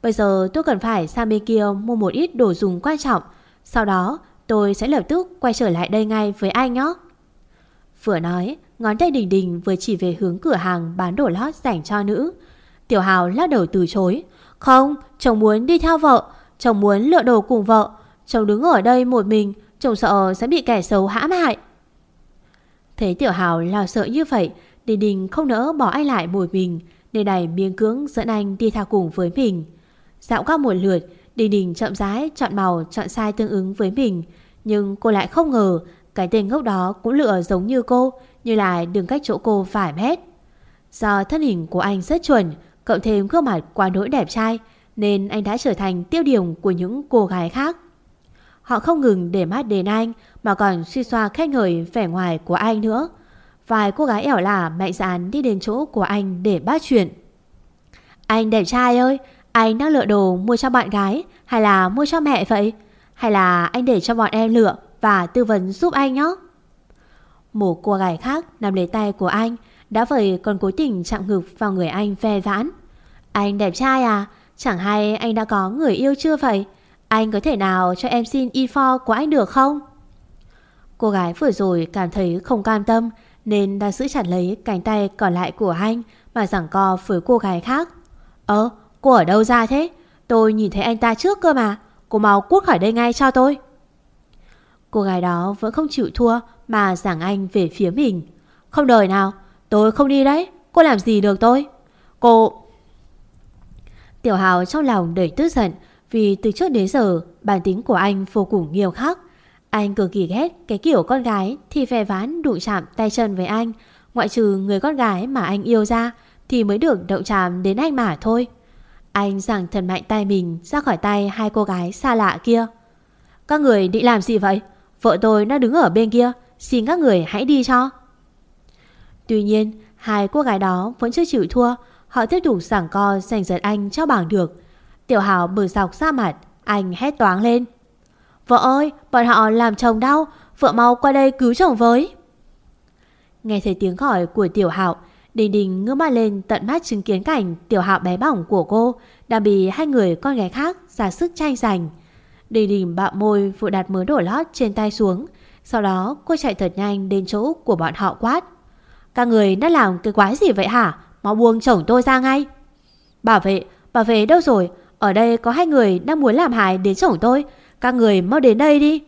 [SPEAKER 3] Bây giờ tôi cần phải sang bên kia mua một ít đồ dùng quan trọng. Sau đó tôi sẽ lập tức quay trở lại đây ngay với anh nhé. Vừa nói, ngón tay Đình Đình vừa chỉ về hướng cửa hàng bán đồ lót dành cho nữ. Tiểu Hào lắc đầu từ chối. Không, chồng muốn đi theo vợ. Chồng muốn lựa đồ cùng vợ. Chồng đứng ở đây một mình, chồng sợ sẽ bị kẻ xấu hãm hại. Thấy Tiểu Hào lo sợ như vậy, Đình Đình không nỡ bỏ anh lại một mình, nên đành miễn cưỡng dẫn anh đi theo cùng với mình. Dạo qua một lượt, Đình Đình chậm rãi chọn màu chọn size tương ứng với mình. Nhưng cô lại không ngờ cái tên ngốc đó cũng lựa giống như cô, như là đứng cách chỗ cô vài mét. Do thân hình của anh rất chuẩn, cộng thêm gương mặt quá đỗi đẹp trai, nên anh đã trở thành tiêu điểm của những cô gái khác. Họ không ngừng để mắt đến anh, mà còn suy xoa khen ngợi vẻ ngoài của anh nữa. Vài cô gái ẻo lả mạnh dạn đi đến chỗ của anh để bắt chuyện. Anh đẹp trai ơi, anh đang lựa đồ mua cho bạn gái hay là mua cho mẹ vậy? Hay là anh để cho bọn em lựa và tư vấn giúp anh nhé? Một cô gái khác nắm lấy tay của anh, đã vậy còn cố tình chạm ngực vào người anh ve vãn. Anh đẹp trai à? Chẳng hay anh đã có người yêu chưa vậy? Anh có thể nào cho em xin e4 của anh được không? Cô gái vừa rồi cảm thấy không cam tâm, nên đã giữ chặt lấy cánh tay còn lại của anh mà giằng co với cô gái khác. Cô ở đâu ra thế? Tôi nhìn thấy anh ta trước cơ mà. Cô mau cút khỏi đây ngay cho tôi. Cô gái đó vẫn không chịu thua mà giằng anh về phía mình. Không đời nào, tôi không đi đấy. Cô làm gì được tôi? Cô... Tiểu Hào trong lòng đầy tức giận, vì từ trước đến giờ bản tính của anh vô cùng nghiêm khắc. Anh cực kỳ ghét cái kiểu con gái thì ve vãn đụng chạm tay chân với anh. Ngoại trừ người con gái mà anh yêu ra thì mới được động chạm đến anh mà thôi. Anh giằng thật mạnh tay mình ra khỏi tay hai cô gái xa lạ kia. Các người định làm gì vậy? Vợ tôi nó đứng ở bên kia, xin các người hãy đi cho. Tuy nhiên hai cô gái đó vẫn chưa chịu thua. Họ tiếp tục giằng co giành giật anh cho bằng được. Tiểu Hào bừng dọc ra mặt, anh hét toáng lên. Vợ ơi, bọn họ làm chồng đau, vợ mau qua đây cứu chồng với. Nghe thấy tiếng gọi của Tiểu Hạo, Đình Đình ngước mắt lên tận mắt chứng kiến cảnh Tiểu Hạo bé bỏng của cô đang bị hai người con gái khác ra sức tranh giành. Đình Đình bạo môi vội đặt mớ đổ lót trên tay xuống. Sau đó cô chạy thật nhanh đến chỗ của bọn họ quát. Các người đã làm cái quái gì vậy hả? Mau buông chồng tôi ra ngay. Bảo vệ đâu rồi? Ở đây có hai người đang muốn làm hại đến chồng tôi. Các người mau đến đây đi.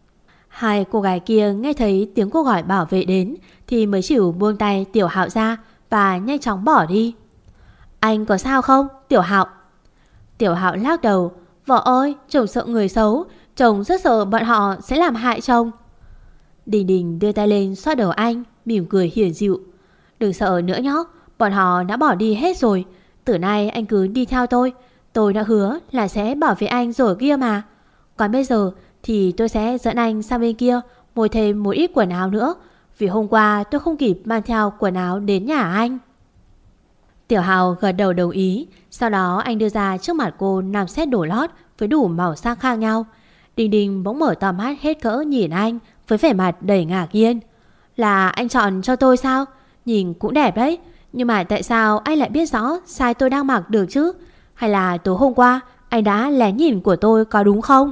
[SPEAKER 3] Hai cô gái kia nghe thấy tiếng cô gọi bảo vệ đến thì mới chịu buông tay Tiểu Hạo ra và nhanh chóng bỏ đi. Anh có sao không, Tiểu Hạo? Tiểu Hạo lắc đầu. Vợ ơi, chồng sợ người xấu. Chồng rất sợ bọn họ sẽ làm hại chồng. Đình Đình đưa tay lên xoa đầu anh, mỉm cười hiền dịu. Đừng sợ nữa nhóc, bọn họ đã bỏ đi hết rồi. Từ nay anh cứ đi theo tôi. Tôi đã hứa là sẽ bảo vệ anh rồi kia mà. Còn bây giờ thì tôi sẽ dẫn anh sang bên kia mua thêm một ít quần áo nữa, vì hôm qua tôi không kịp mang theo quần áo đến nhà anh. Tiểu Hào gật đầu đồng ý. Sau đó anh đưa ra trước mặt cô 5 set đồ lót với đủ màu sắc khác nhau. Đình Đình bỗng mở to mắt hết cỡ nhìn anh với vẻ mặt đầy ngạc nhiên. Là anh chọn cho tôi sao? Nhìn cũng đẹp đấy, nhưng mà tại sao anh lại biết rõ size tôi đang mặc được chứ? Hay là tối hôm qua anh đã lén nhìn của tôi có đúng không?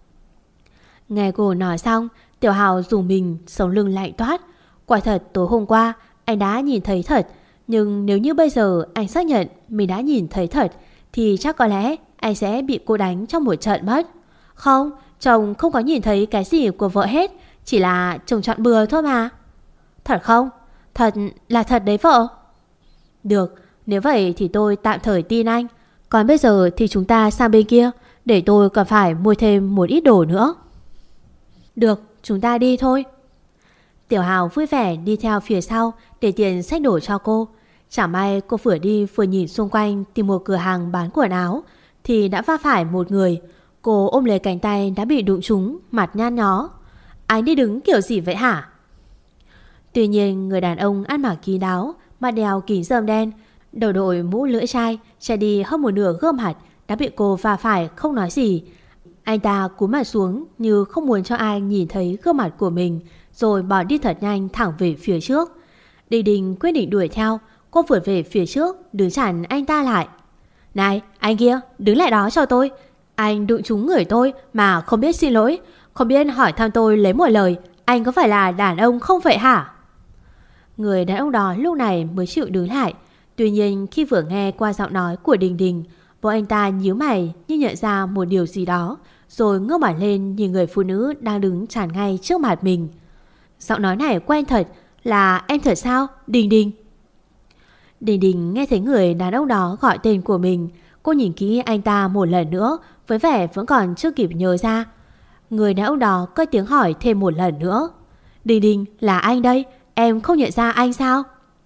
[SPEAKER 3] Nghe cô nói xong, Tiểu Hào dùng mình sống lưng lạnh toát. Quả thật tối hôm qua anh đã nhìn thấy thật. Nhưng nếu như bây giờ anh xác nhận mình đã nhìn thấy thật thì chắc có lẽ anh sẽ bị cô đánh trong một trận mất. Không, chồng không có nhìn thấy cái gì của vợ hết. Chỉ là chồng chọn bừa thôi mà. Thật không? Thật là thật đấy vợ. Được, nếu vậy thì tôi tạm thời tin anh. Còn bây giờ thì chúng ta sang bên kia, để tôi còn phải mua thêm một ít đồ nữa. Được, chúng ta đi thôi. Tiểu Hào vui vẻ đi theo phía sau để tiền xách đồ cho cô. Chẳng may cô vừa đi vừa nhìn xung quanh tìm một cửa hàng bán quần áo thì đã va phải một người. Cô ôm lấy cánh tay đã bị đụng trúng, mặt nhăn nhó. Anh đi đứng kiểu gì vậy hả? Tuy nhiên người đàn ông ăn mặc kín đáo, mặt đeo kính rơm đen, đầu đội mũ lưỡi chai, che đi hơn một nửa gương mặt, đã bị cô va phải không nói gì. Anh ta cúi mặt xuống như không muốn cho ai nhìn thấy gương mặt của mình, rồi bỏ đi thật nhanh thẳng về phía trước. Đình Đình quyết định đuổi theo. Cô vượt về phía trước đứng chặn anh ta lại. Này, anh kia, đứng lại đó cho tôi. Anh đụng trúng người tôi mà không biết xin lỗi, không biết hỏi thăm tôi lấy một lời. Anh có phải là đàn ông không vậy hả? Người đàn ông đó lúc này mới chịu đứng lại. Tuy nhiên khi vừa nghe qua giọng nói của Đình Đình, bố anh ta nhíu mày như nhận ra một điều gì đó, rồi ngước mặt lên nhìn người phụ nữ đang đứng chắn ngay trước mặt mình. Giọng nói này quen thật, là em thật sao, Đình Đình? Đình Đình nghe thấy người đàn ông đó gọi tên của mình. Cô nhìn kỹ anh ta một lần nữa, với vẻ vẫn còn chưa kịp nhớ ra. Người đàn ông đó cất tiếng hỏi thêm một lần nữa. Đình Đình, là anh đây, em không nhận ra anh sao?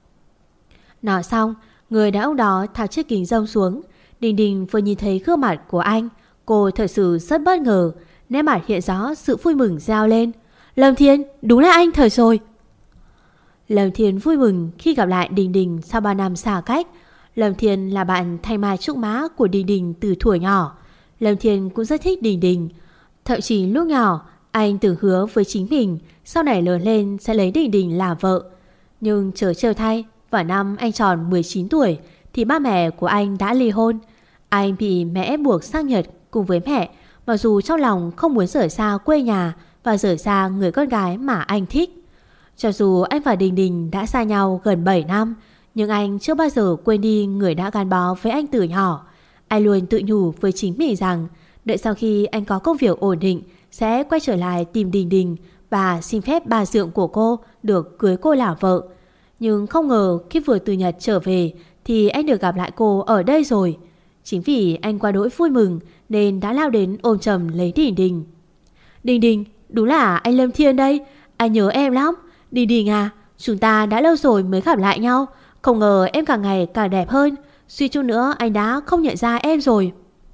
[SPEAKER 3] Nói xong, người đàn ông đó tháo chiếc kính râm xuống. Đình Đình vừa nhìn thấy gương mặt của anh, cô thật sự rất bất ngờ, nét mặt hiện rõ sự vui mừng reo lên. Lâm Thiên, đúng là anh thật rồi. Lâm Thiên vui mừng khi gặp lại Đình Đình sau 3 năm xa cách. Lâm Thiên là bạn thanh mai trúc mã của Đình Đình từ thuở nhỏ. Lâm Thiên cũng rất thích Đình Đình. Thậm chí lúc nhỏ, anh từng hứa với chính mình sau này lớn lên sẽ lấy Đình Đình làm vợ. Nhưng trớ thay, vào năm anh tròn 19 tuổi thì ba mẹ của anh đã ly hôn. Anh bị mẹ ép buộc sang Nhật cùng với mẹ, mặc dù trong lòng không muốn rời xa quê nhà và rời xa người con gái mà anh thích. Cho dù anh và Đình Đình đã xa nhau gần 7 năm, nhưng anh chưa bao giờ quên đi người đã gắn bó với anh từ nhỏ. Anh luôn tự nhủ với chính mình rằng đợi sau khi anh có công việc ổn định sẽ quay trở lại tìm Đình Đình và xin phép bà dượng của cô được cưới cô làm vợ. Nhưng không ngờ khi vừa từ Nhật trở về thì anh được gặp lại cô ở đây rồi. Chính vì anh quá đỗi vui mừng nên đã lao đến ôm chầm lấy Đình Đình. Đình Đình, đúng là anh Lâm Thiên đây. Anh nhớ em lắm. Đình Đình à, chúng ta đã lâu rồi mới gặp lại nhau. Không ngờ em càng ngày càng đẹp hơn. Suy chút nữa anh đã không nhận ra em rồi.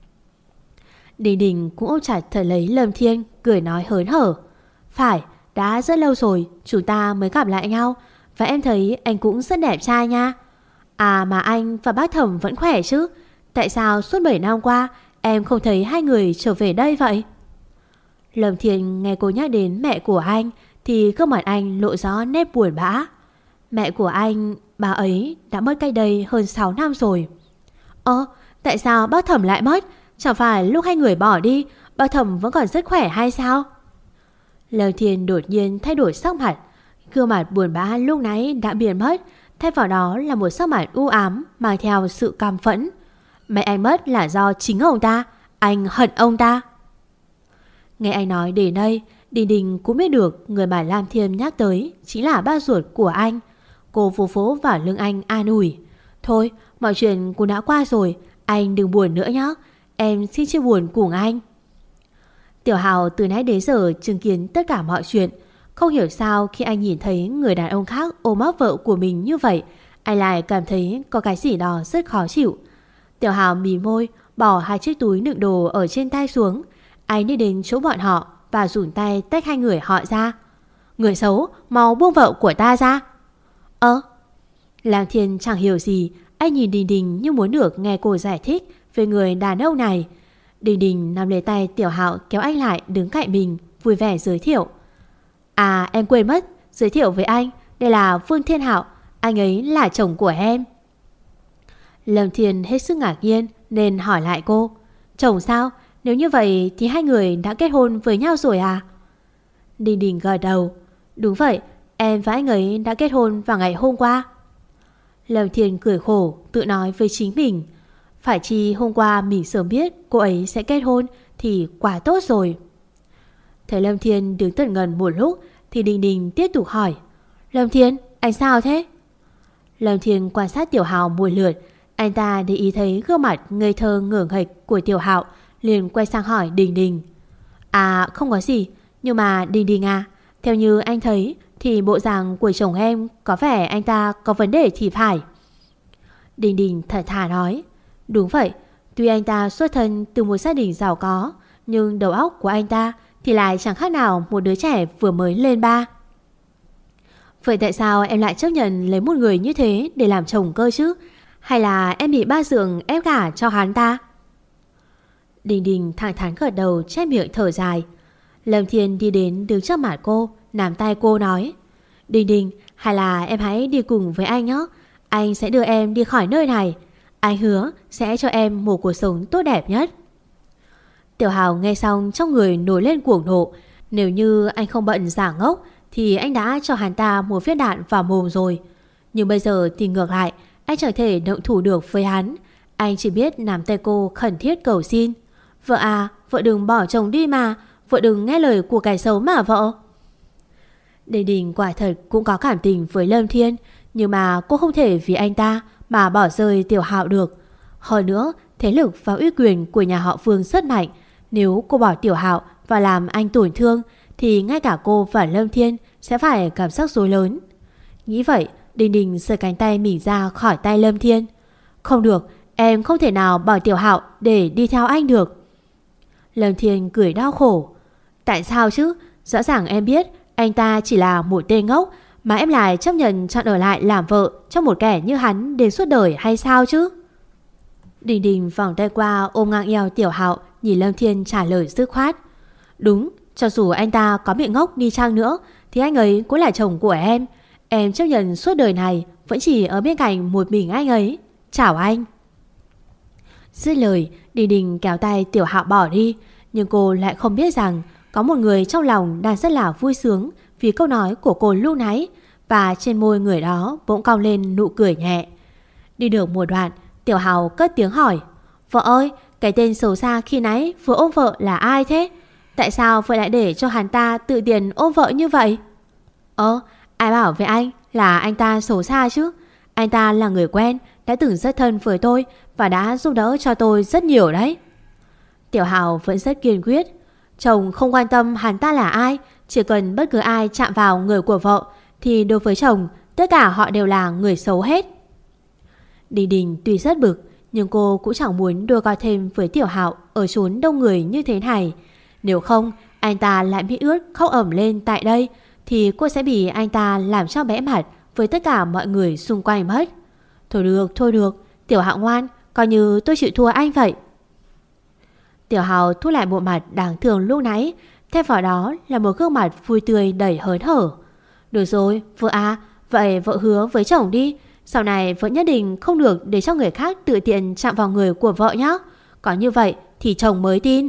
[SPEAKER 3] Đình Đình cũng ôm chặt thật lấy Lâm Thiên, cười nói hớn hở. Phải, đã rất lâu rồi chúng ta mới gặp lại nhau. Và em thấy anh cũng rất đẹp trai nha. À mà anh và bác Thẩm vẫn khỏe chứ? Tại sao suốt 7 năm qua em không thấy hai người trở về đây vậy? Lâm Thiên nghe cô nhắc đến mẹ của anh thì gương mặt anh lộ rõ nét buồn bã. Mẹ của anh, bà ấy đã mất cách đây hơn 6 năm rồi. Tại sao bác Thẩm lại mất? Chẳng phải lúc hai người bỏ đi bác Thẩm vẫn còn rất khỏe hay sao? Lâm Thiên đột nhiên thay đổi sắc mặt. Gương mặt buồn bã lúc nãy đã biến mất, thay vào đó là một sắc mặt u ám mang theo sự căm phẫn. Mẹ anh mất là do chính ông ta. Anh hận ông ta. Nghe anh nói đến đây, Đình Đình cũng biết được người mà Lam Thiên nhắc tới chính là ba ruột của anh. Cô vỗ vỗ vào lưng anh an ủi. Thôi, mọi chuyện cũng đã qua rồi, anh đừng buồn nữa nhé. Em xin chia buồn cùng anh. Tiểu Hào từ nãy đến giờ chứng kiến tất cả mọi chuyện. Không hiểu sao khi anh nhìn thấy người đàn ông khác ôm ấp vợ của mình như vậy, anh lại cảm thấy có cái gì đó rất khó chịu. Tiểu Hào mí môi, bỏ 2 chiếc túi đựng đồ ở trên tay xuống. Anh đi đến chỗ bọn họ và dùng tay tách 2 người họ ra. Người xấu, mau buông vợ của ta ra. Lam Thiên chẳng hiểu gì. Anh nhìn Đình Đình như muốn được nghe cô giải thích về người đàn ông này. Đình Đình nắm lấy tay Tiểu Hạo kéo anh lại đứng cạnh mình, vui vẻ giới thiệu. À em quên mất, giới thiệu với anh, đây là Vương Thiên Hạo, anh ấy là chồng của em. Lâm Thiên hết sức ngạc nhiên nên hỏi lại cô. Chồng sao? Nếu như vậy thì hai người đã kết hôn với nhau rồi à? Đình Đình gật đầu. Đúng vậy, em và anh ấy đã kết hôn vào ngày hôm qua. Lâm Thiên cười khổ, tự nói với chính mình. Phải chi hôm qua mình sớm biết cô ấy sẽ kết hôn thì quá tốt rồi. Thấy Lâm Thiên đứng tận ngần một lúc thì Đình Đình tiếp tục hỏi. Lâm Thiên, anh sao thế? Lâm Thiên quan sát Tiểu Hạo một lượt. Anh ta để ý thấy gương mặt ngây thơ ngửa nghệch của Tiểu Hạo, liền quay sang hỏi Đình Đình. À không có gì, nhưng mà Đình Đình à, theo như anh thấy thì bộ dạng của chồng em có vẻ anh ta có vấn đề thì phải. Đình Đình thật thà nói. Đúng vậy, tuy anh ta xuất thân từ một gia đình giàu có, nhưng đầu óc của anh ta thì lại chẳng khác nào một đứa trẻ vừa mới lên 3. Vậy tại sao em lại chấp nhận lấy một người như thế để làm chồng cơ chứ? Hay là em bị ba dượng ép gả cho hắn ta? Đình Đình thẳng thắn gật đầu, chép miệng thở dài. Lâm Thiên đi đến đứng trước mặt cô, nắm tay cô nói. Đình Đình, hay là em hãy đi cùng với anh nhé. Anh sẽ đưa em đi khỏi nơi này. Anh hứa sẽ cho em một cuộc sống tốt đẹp nhất. Tiểu Hào nghe xong trong người nổi lên cuồng nộ. Nếu như anh không bận giả ngốc thì anh đã cho hắn ta một viên đạn vào mồm rồi. Nhưng bây giờ thì ngược lại, anh chẳng thể động thủ được với hắn. Anh chỉ biết nắm tay cô khẩn thiết cầu xin. Vợ à, vợ đừng bỏ chồng đi mà. Vợ đừng nghe lời của kẻ xấu mà vợ. Đình Đình quả thật cũng có cảm tình với Lâm Thiên, nhưng mà cô không thể vì anh ta mà bỏ rơi Tiểu Hạo được. Hơn nữa, thế lực và uy quyền của nhà họ Phương rất mạnh. Nếu cô bỏ Tiểu Hạo và làm anh tổn thương thì ngay cả cô và Lâm Thiên sẽ phải cảm giác rối lớn. Nghĩ vậy, Đình Đình giơ cánh tay mình ra khỏi tay Lâm Thiên. Không được, em không thể nào bỏ Tiểu Hạo để đi theo anh được. Lâm Thiên cười đau khổ. Tại sao chứ? Rõ ràng em biết anh ta chỉ là một tên ngốc, mà em lại chấp nhận chọn ở lại làm vợ cho một kẻ như hắn đến suốt đời hay sao chứ? Đình Đình vòng tay qua ôm ngang eo Tiểu Hạo, nhìn Lâm Thiên trả lời dứt khoát. Đúng, cho dù anh ta có bị ngốc đi chăng nữa thì anh ấy cũng là chồng của em. Em chấp nhận suốt đời này vẫn chỉ ở bên cạnh một mình anh ấy. Chào anh. Dứt lời, Đình Đình kéo tay Tiểu Hạo bỏ đi. Nhưng cô lại không biết rằng có một người trong lòng đang rất là vui sướng vì câu nói của cô lúc nãy, và trên môi người đó bỗng cong lên nụ cười nhẹ. Đi được một đoạn, Tiểu Hạo cất tiếng hỏi. Vợ ơi, cái tên xấu xa khi nãy vừa ôm vợ là ai thế? Tại sao vợ lại để cho hắn ta tự tiền ôm vợ như vậy? Ai bảo với anh là anh ta xấu xa chứ? Anh ta là người quen, đã từng rất thân với tôi và đã giúp đỡ cho tôi rất nhiều đấy. Tiểu Hạo vẫn rất kiên quyết. Chồng không quan tâm hắn ta là ai, chỉ cần bất cứ ai chạm vào người của vợ thì đối với chồng tất cả họ đều là người xấu hết. Đình Đình tuy rất bực, nhưng cô cũng chẳng muốn đôi co thêm với Tiểu Hạo ở chốn đông người như thế này. Nếu không, anh ta lại bị ướt khóc ẩm lên tại đây thì cô sẽ bị anh ta làm cho bẽ mặt với tất cả mọi người xung quanh mất. Thôi được, Tiểu Hạo ngoan, coi như tôi chịu thua anh vậy. Tiểu Hạo thu lại bộ mặt đáng thương lúc nãy, thêm vào đó là một gương mặt vui tươi đầy hớn hở. Được rồi, vợ à, vậy vợ hứa với chồng đi, sau này vợ nhất định không được để cho người khác tự tiện chạm vào người của vợ nhé. Có như vậy thì chồng mới tin.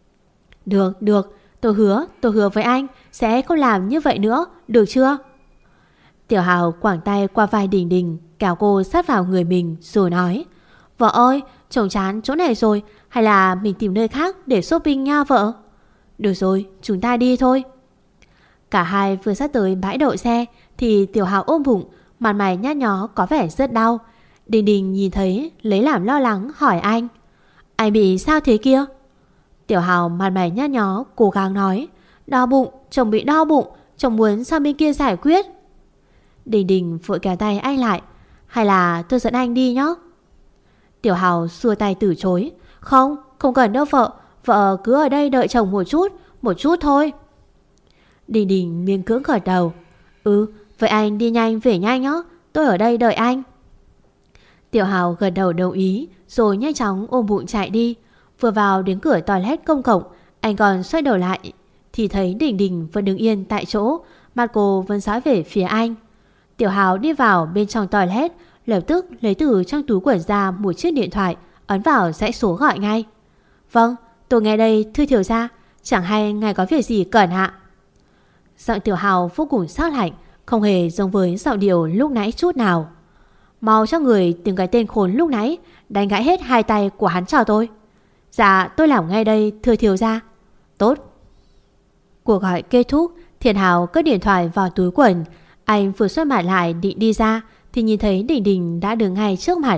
[SPEAKER 3] Được, tôi hứa với anh sẽ không làm như vậy nữa, được chưa? Tiểu Hạo quàng tay qua vai Đình Đình, kéo cô sát vào người mình rồi nói. Vợ ơi, chồng chán chỗ này rồi, hay là mình tìm nơi khác để shopping nha vợ? Được rồi, chúng ta đi thôi. Cả hai vừa sát tới bãi đậu xe thì Tiểu Hạo ôm bụng, mặt mày nhát nhó có vẻ rất đau. Đình Đình nhìn thấy lấy làm lo lắng hỏi anh. Anh bị sao thế kia? Tiểu Hạo mặt mày nhát nhó cố gắng nói. Đau bụng, chồng bị đau bụng, chồng muốn sang bên kia giải quyết. Đình Đình vội kéo tay anh lại. Hay là tôi dẫn anh đi nhé? Tiểu Hạo xua tay từ chối. Không cần đâu vợ, vợ cứ ở đây đợi chồng một chút thôi. Đình Đình miễn cưỡng gật đầu. Vậy anh đi nhanh về nhanh nhé, tôi ở đây đợi anh. Tiểu Hạo gật đầu đồng ý, rồi nhanh chóng ôm bụng chạy đi. Vừa vào đến cửa toilet công cộng, anh còn xoay đầu lại thì thấy Đình Đình vẫn đứng yên tại chỗ, mặt cô vẫn dõi về phía anh. Tiểu Hạo đi vào bên trong toilet, lập tức lấy từ trong túi quần ra một chiếc điện thoại, ấn vào dãy số gọi ngay. Vâng, tôi nghe đây thưa thiếu gia, chẳng hay ngài có việc gì cần ạ? Giọng Tiểu Hạo vô cùng sắc lạnh, không hề giống với giọng điệu lúc nãy chút nào. Mau cho người tìm cái tên khốn lúc nãy đánh gãy hết hai tay của hắn cho tôi. Dạ, tôi làm ngay đây thưa thiếu gia. Tốt. Cuộc gọi kết thúc, Thiện Hào cất điện thoại vào túi quần. Anh vừa xoay mặt lại định đi ra thì nhìn thấy Đình Đình đã đứng ngay trước mặt.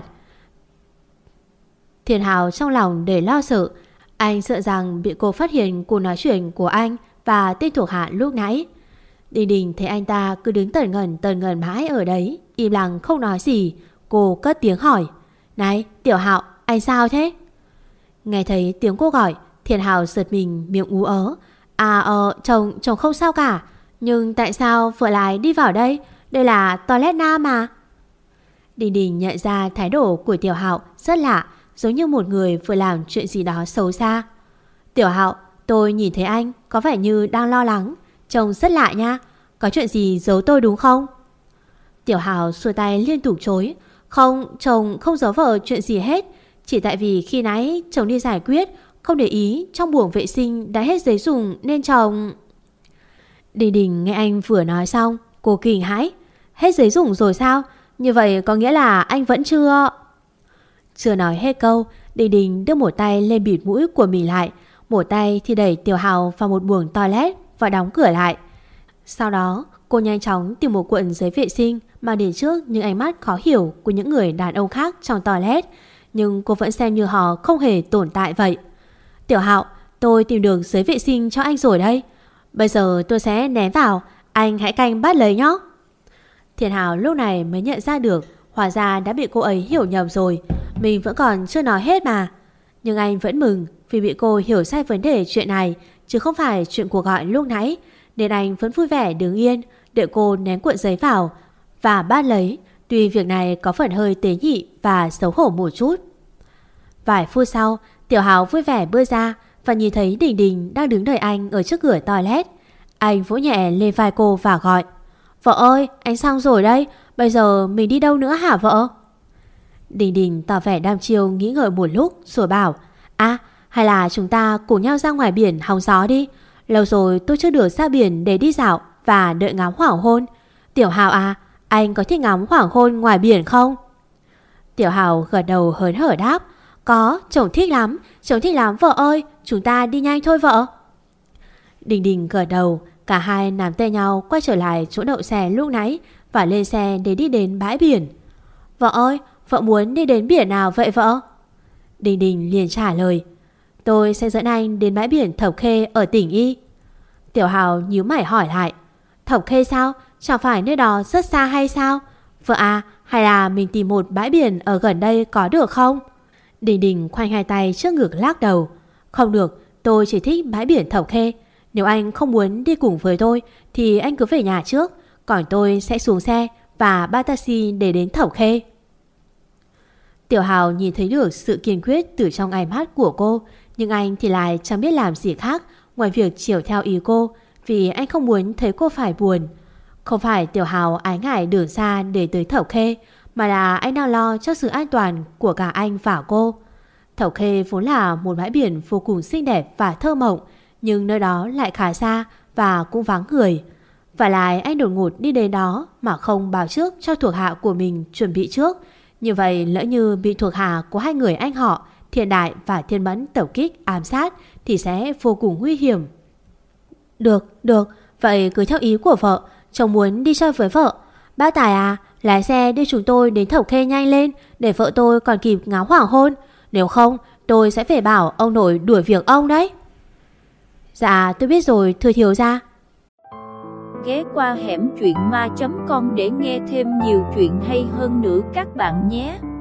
[SPEAKER 3] Thiện Hào trong lòng đầy lo sợ. Anh sợ rằng bị cô phát hiện cuộc nói chuyện của anh và tên thuộc hạ lúc nãy. Đình Đình thấy anh ta cứ đứng tần ngần mãi ở đấy, im lặng không nói gì. Cô cất tiếng hỏi. Này Tiểu Hạo, anh sao thế? Nghe thấy tiếng cô gọi, Thiện Hào giật mình miệng ú ớ. Chồng không sao cả. Nhưng tại sao vợ lại đi vào đây? Đây là toilet nam mà. Đình Đình nhận ra thái độ của Tiểu Hạo rất lạ, giống như một người vừa làm chuyện gì đó xấu xa. Tiểu Hạo, tôi nhìn thấy anh có vẻ như đang lo lắng, trông rất lạ nha. Có chuyện gì giấu tôi đúng không? Tiểu Hạo xua tay liên tục chối. Không, chồng không giấu vợ chuyện gì hết. Chỉ tại vì khi nãy chồng đi giải quyết, không để ý trong buồng vệ sinh đã hết giấy dùng nên chồng... Đình Đình nghe anh vừa nói xong, cô kinh hãi. Hết giấy dùng rồi sao? Như vậy có nghĩa là anh vẫn chưa... Chưa nói hết câu, Đình Đình đưa một tay lên bịt mũi của mình lại, một tay thì đẩy Tiểu Hào vào một buồng toilet và đóng cửa lại. Sau đó cô nhanh chóng tìm một cuộn giấy vệ sinh mang đến trước những ánh mắt khó hiểu của những người đàn ông khác trong toilet, nhưng cô vẫn xem như họ không hề tồn tại vậy. Tiểu Hạo, tôi tìm được giấy vệ sinh cho anh rồi đây. Bây giờ tôi sẽ ném vào, anh hãy canh bắt lấy nhé. Thiên Hào lúc này mới nhận ra được hóa ra đã bị cô ấy hiểu nhầm rồi. Mình vẫn còn chưa nói hết mà. Nhưng anh vẫn mừng vì bị cô hiểu sai vấn đề chuyện này, chứ không phải chuyện cuộc gọi lúc nãy, nên anh vẫn vui vẻ đứng yên đợi cô ném cuộn giấy vào và bắt lấy. Tuy việc này có phần hơi tế nhị và xấu hổ một chút. Vài phút sau, Tiểu Hào vui vẻ bước ra và nhìn thấy Đình Đình đang đứng đợi anh ở trước cửa toilet. Anh vỗ nhẹ lên vai cô và gọi: Vợ ơi, anh xong rồi đây. Bây giờ mình đi đâu nữa hả vợ? Đình Đình tỏ vẻ đăm chiêu nghĩ ngợi một lúc rồi bảo: hay là chúng ta cùng nhau ra ngoài biển hóng gió đi. Lâu rồi tôi chưa được ra biển để đi dạo và đợi ngắm hoàng hôn. Tiểu Hào à, anh có thích ngắm hoàng hôn ngoài biển không? Tiểu Hào gật đầu hớn hở đáp: Có, chồng thích lắm vợ ơi, chúng ta đi nhanh thôi vợ. Đình Đình gật đầu, cả hai nắm tay nhau quay trở lại chỗ đậu xe lúc nãy và lên xe để đi đến bãi biển. Vợ ơi, vợ muốn đi đến biển nào vậy vợ? Đình Đình liền trả lời: Tôi sẽ dẫn anh đến bãi biển Thập Khê ở tỉnh Y. Tiểu Hào nhíu mày hỏi lại: Thập Khê sao? Chẳng phải nơi đó rất xa hay sao? Vợ à, hay là mình tìm một bãi biển ở gần đây có được không? Đình Đình khoanh hai tay trước ngực lắc đầu: Không được, tôi chỉ thích bãi biển Thập Khê. Nếu anh không muốn đi cùng với tôi thì anh cứ về nhà trước, còn tôi sẽ xuống xe và bắt taxi để đến Thập Khê. Tiểu Hào nhìn thấy được sự kiên quyết từ trong ánh mắt của cô, nhưng anh thì lại chẳng biết làm gì khác ngoài việc chiều theo ý cô, vì anh không muốn thấy cô phải buồn. Không phải Tiểu Hào ái ngại đường xa để tới Thập Khê, mà là anh đang lo cho sự an toàn của cả anh và cô. Thập Khê vốn là một bãi biển vô cùng xinh đẹp và thơ mộng, nhưng nơi đó lại khá xa và cũng vắng người. Và lại anh đột ngột đi đến đó mà không báo trước cho thuộc hạ của mình chuẩn bị trước. Như vậy lỡ như bị thuộc hạ của hai người anh họ Thiên Đại và Thiên Mẫn tập kích ám sát thì sẽ vô cùng nguy hiểm. Được, vậy cứ theo ý của vợ. Chồng muốn đi chơi với vợ. Bác Tài à, lái xe đưa chúng tôi đến Thập Khê nhanh lên, để vợ tôi còn kịp ngắm hoàng hôn. Nếu không tôi sẽ phải bảo ông nội đuổi việc ông đấy. Dạ tôi biết rồi thưa thiếu gia.
[SPEAKER 1] Ghé qua hẻm truyện ma.com để nghe thêm nhiều chuyện hay hơn nữa các bạn nhé.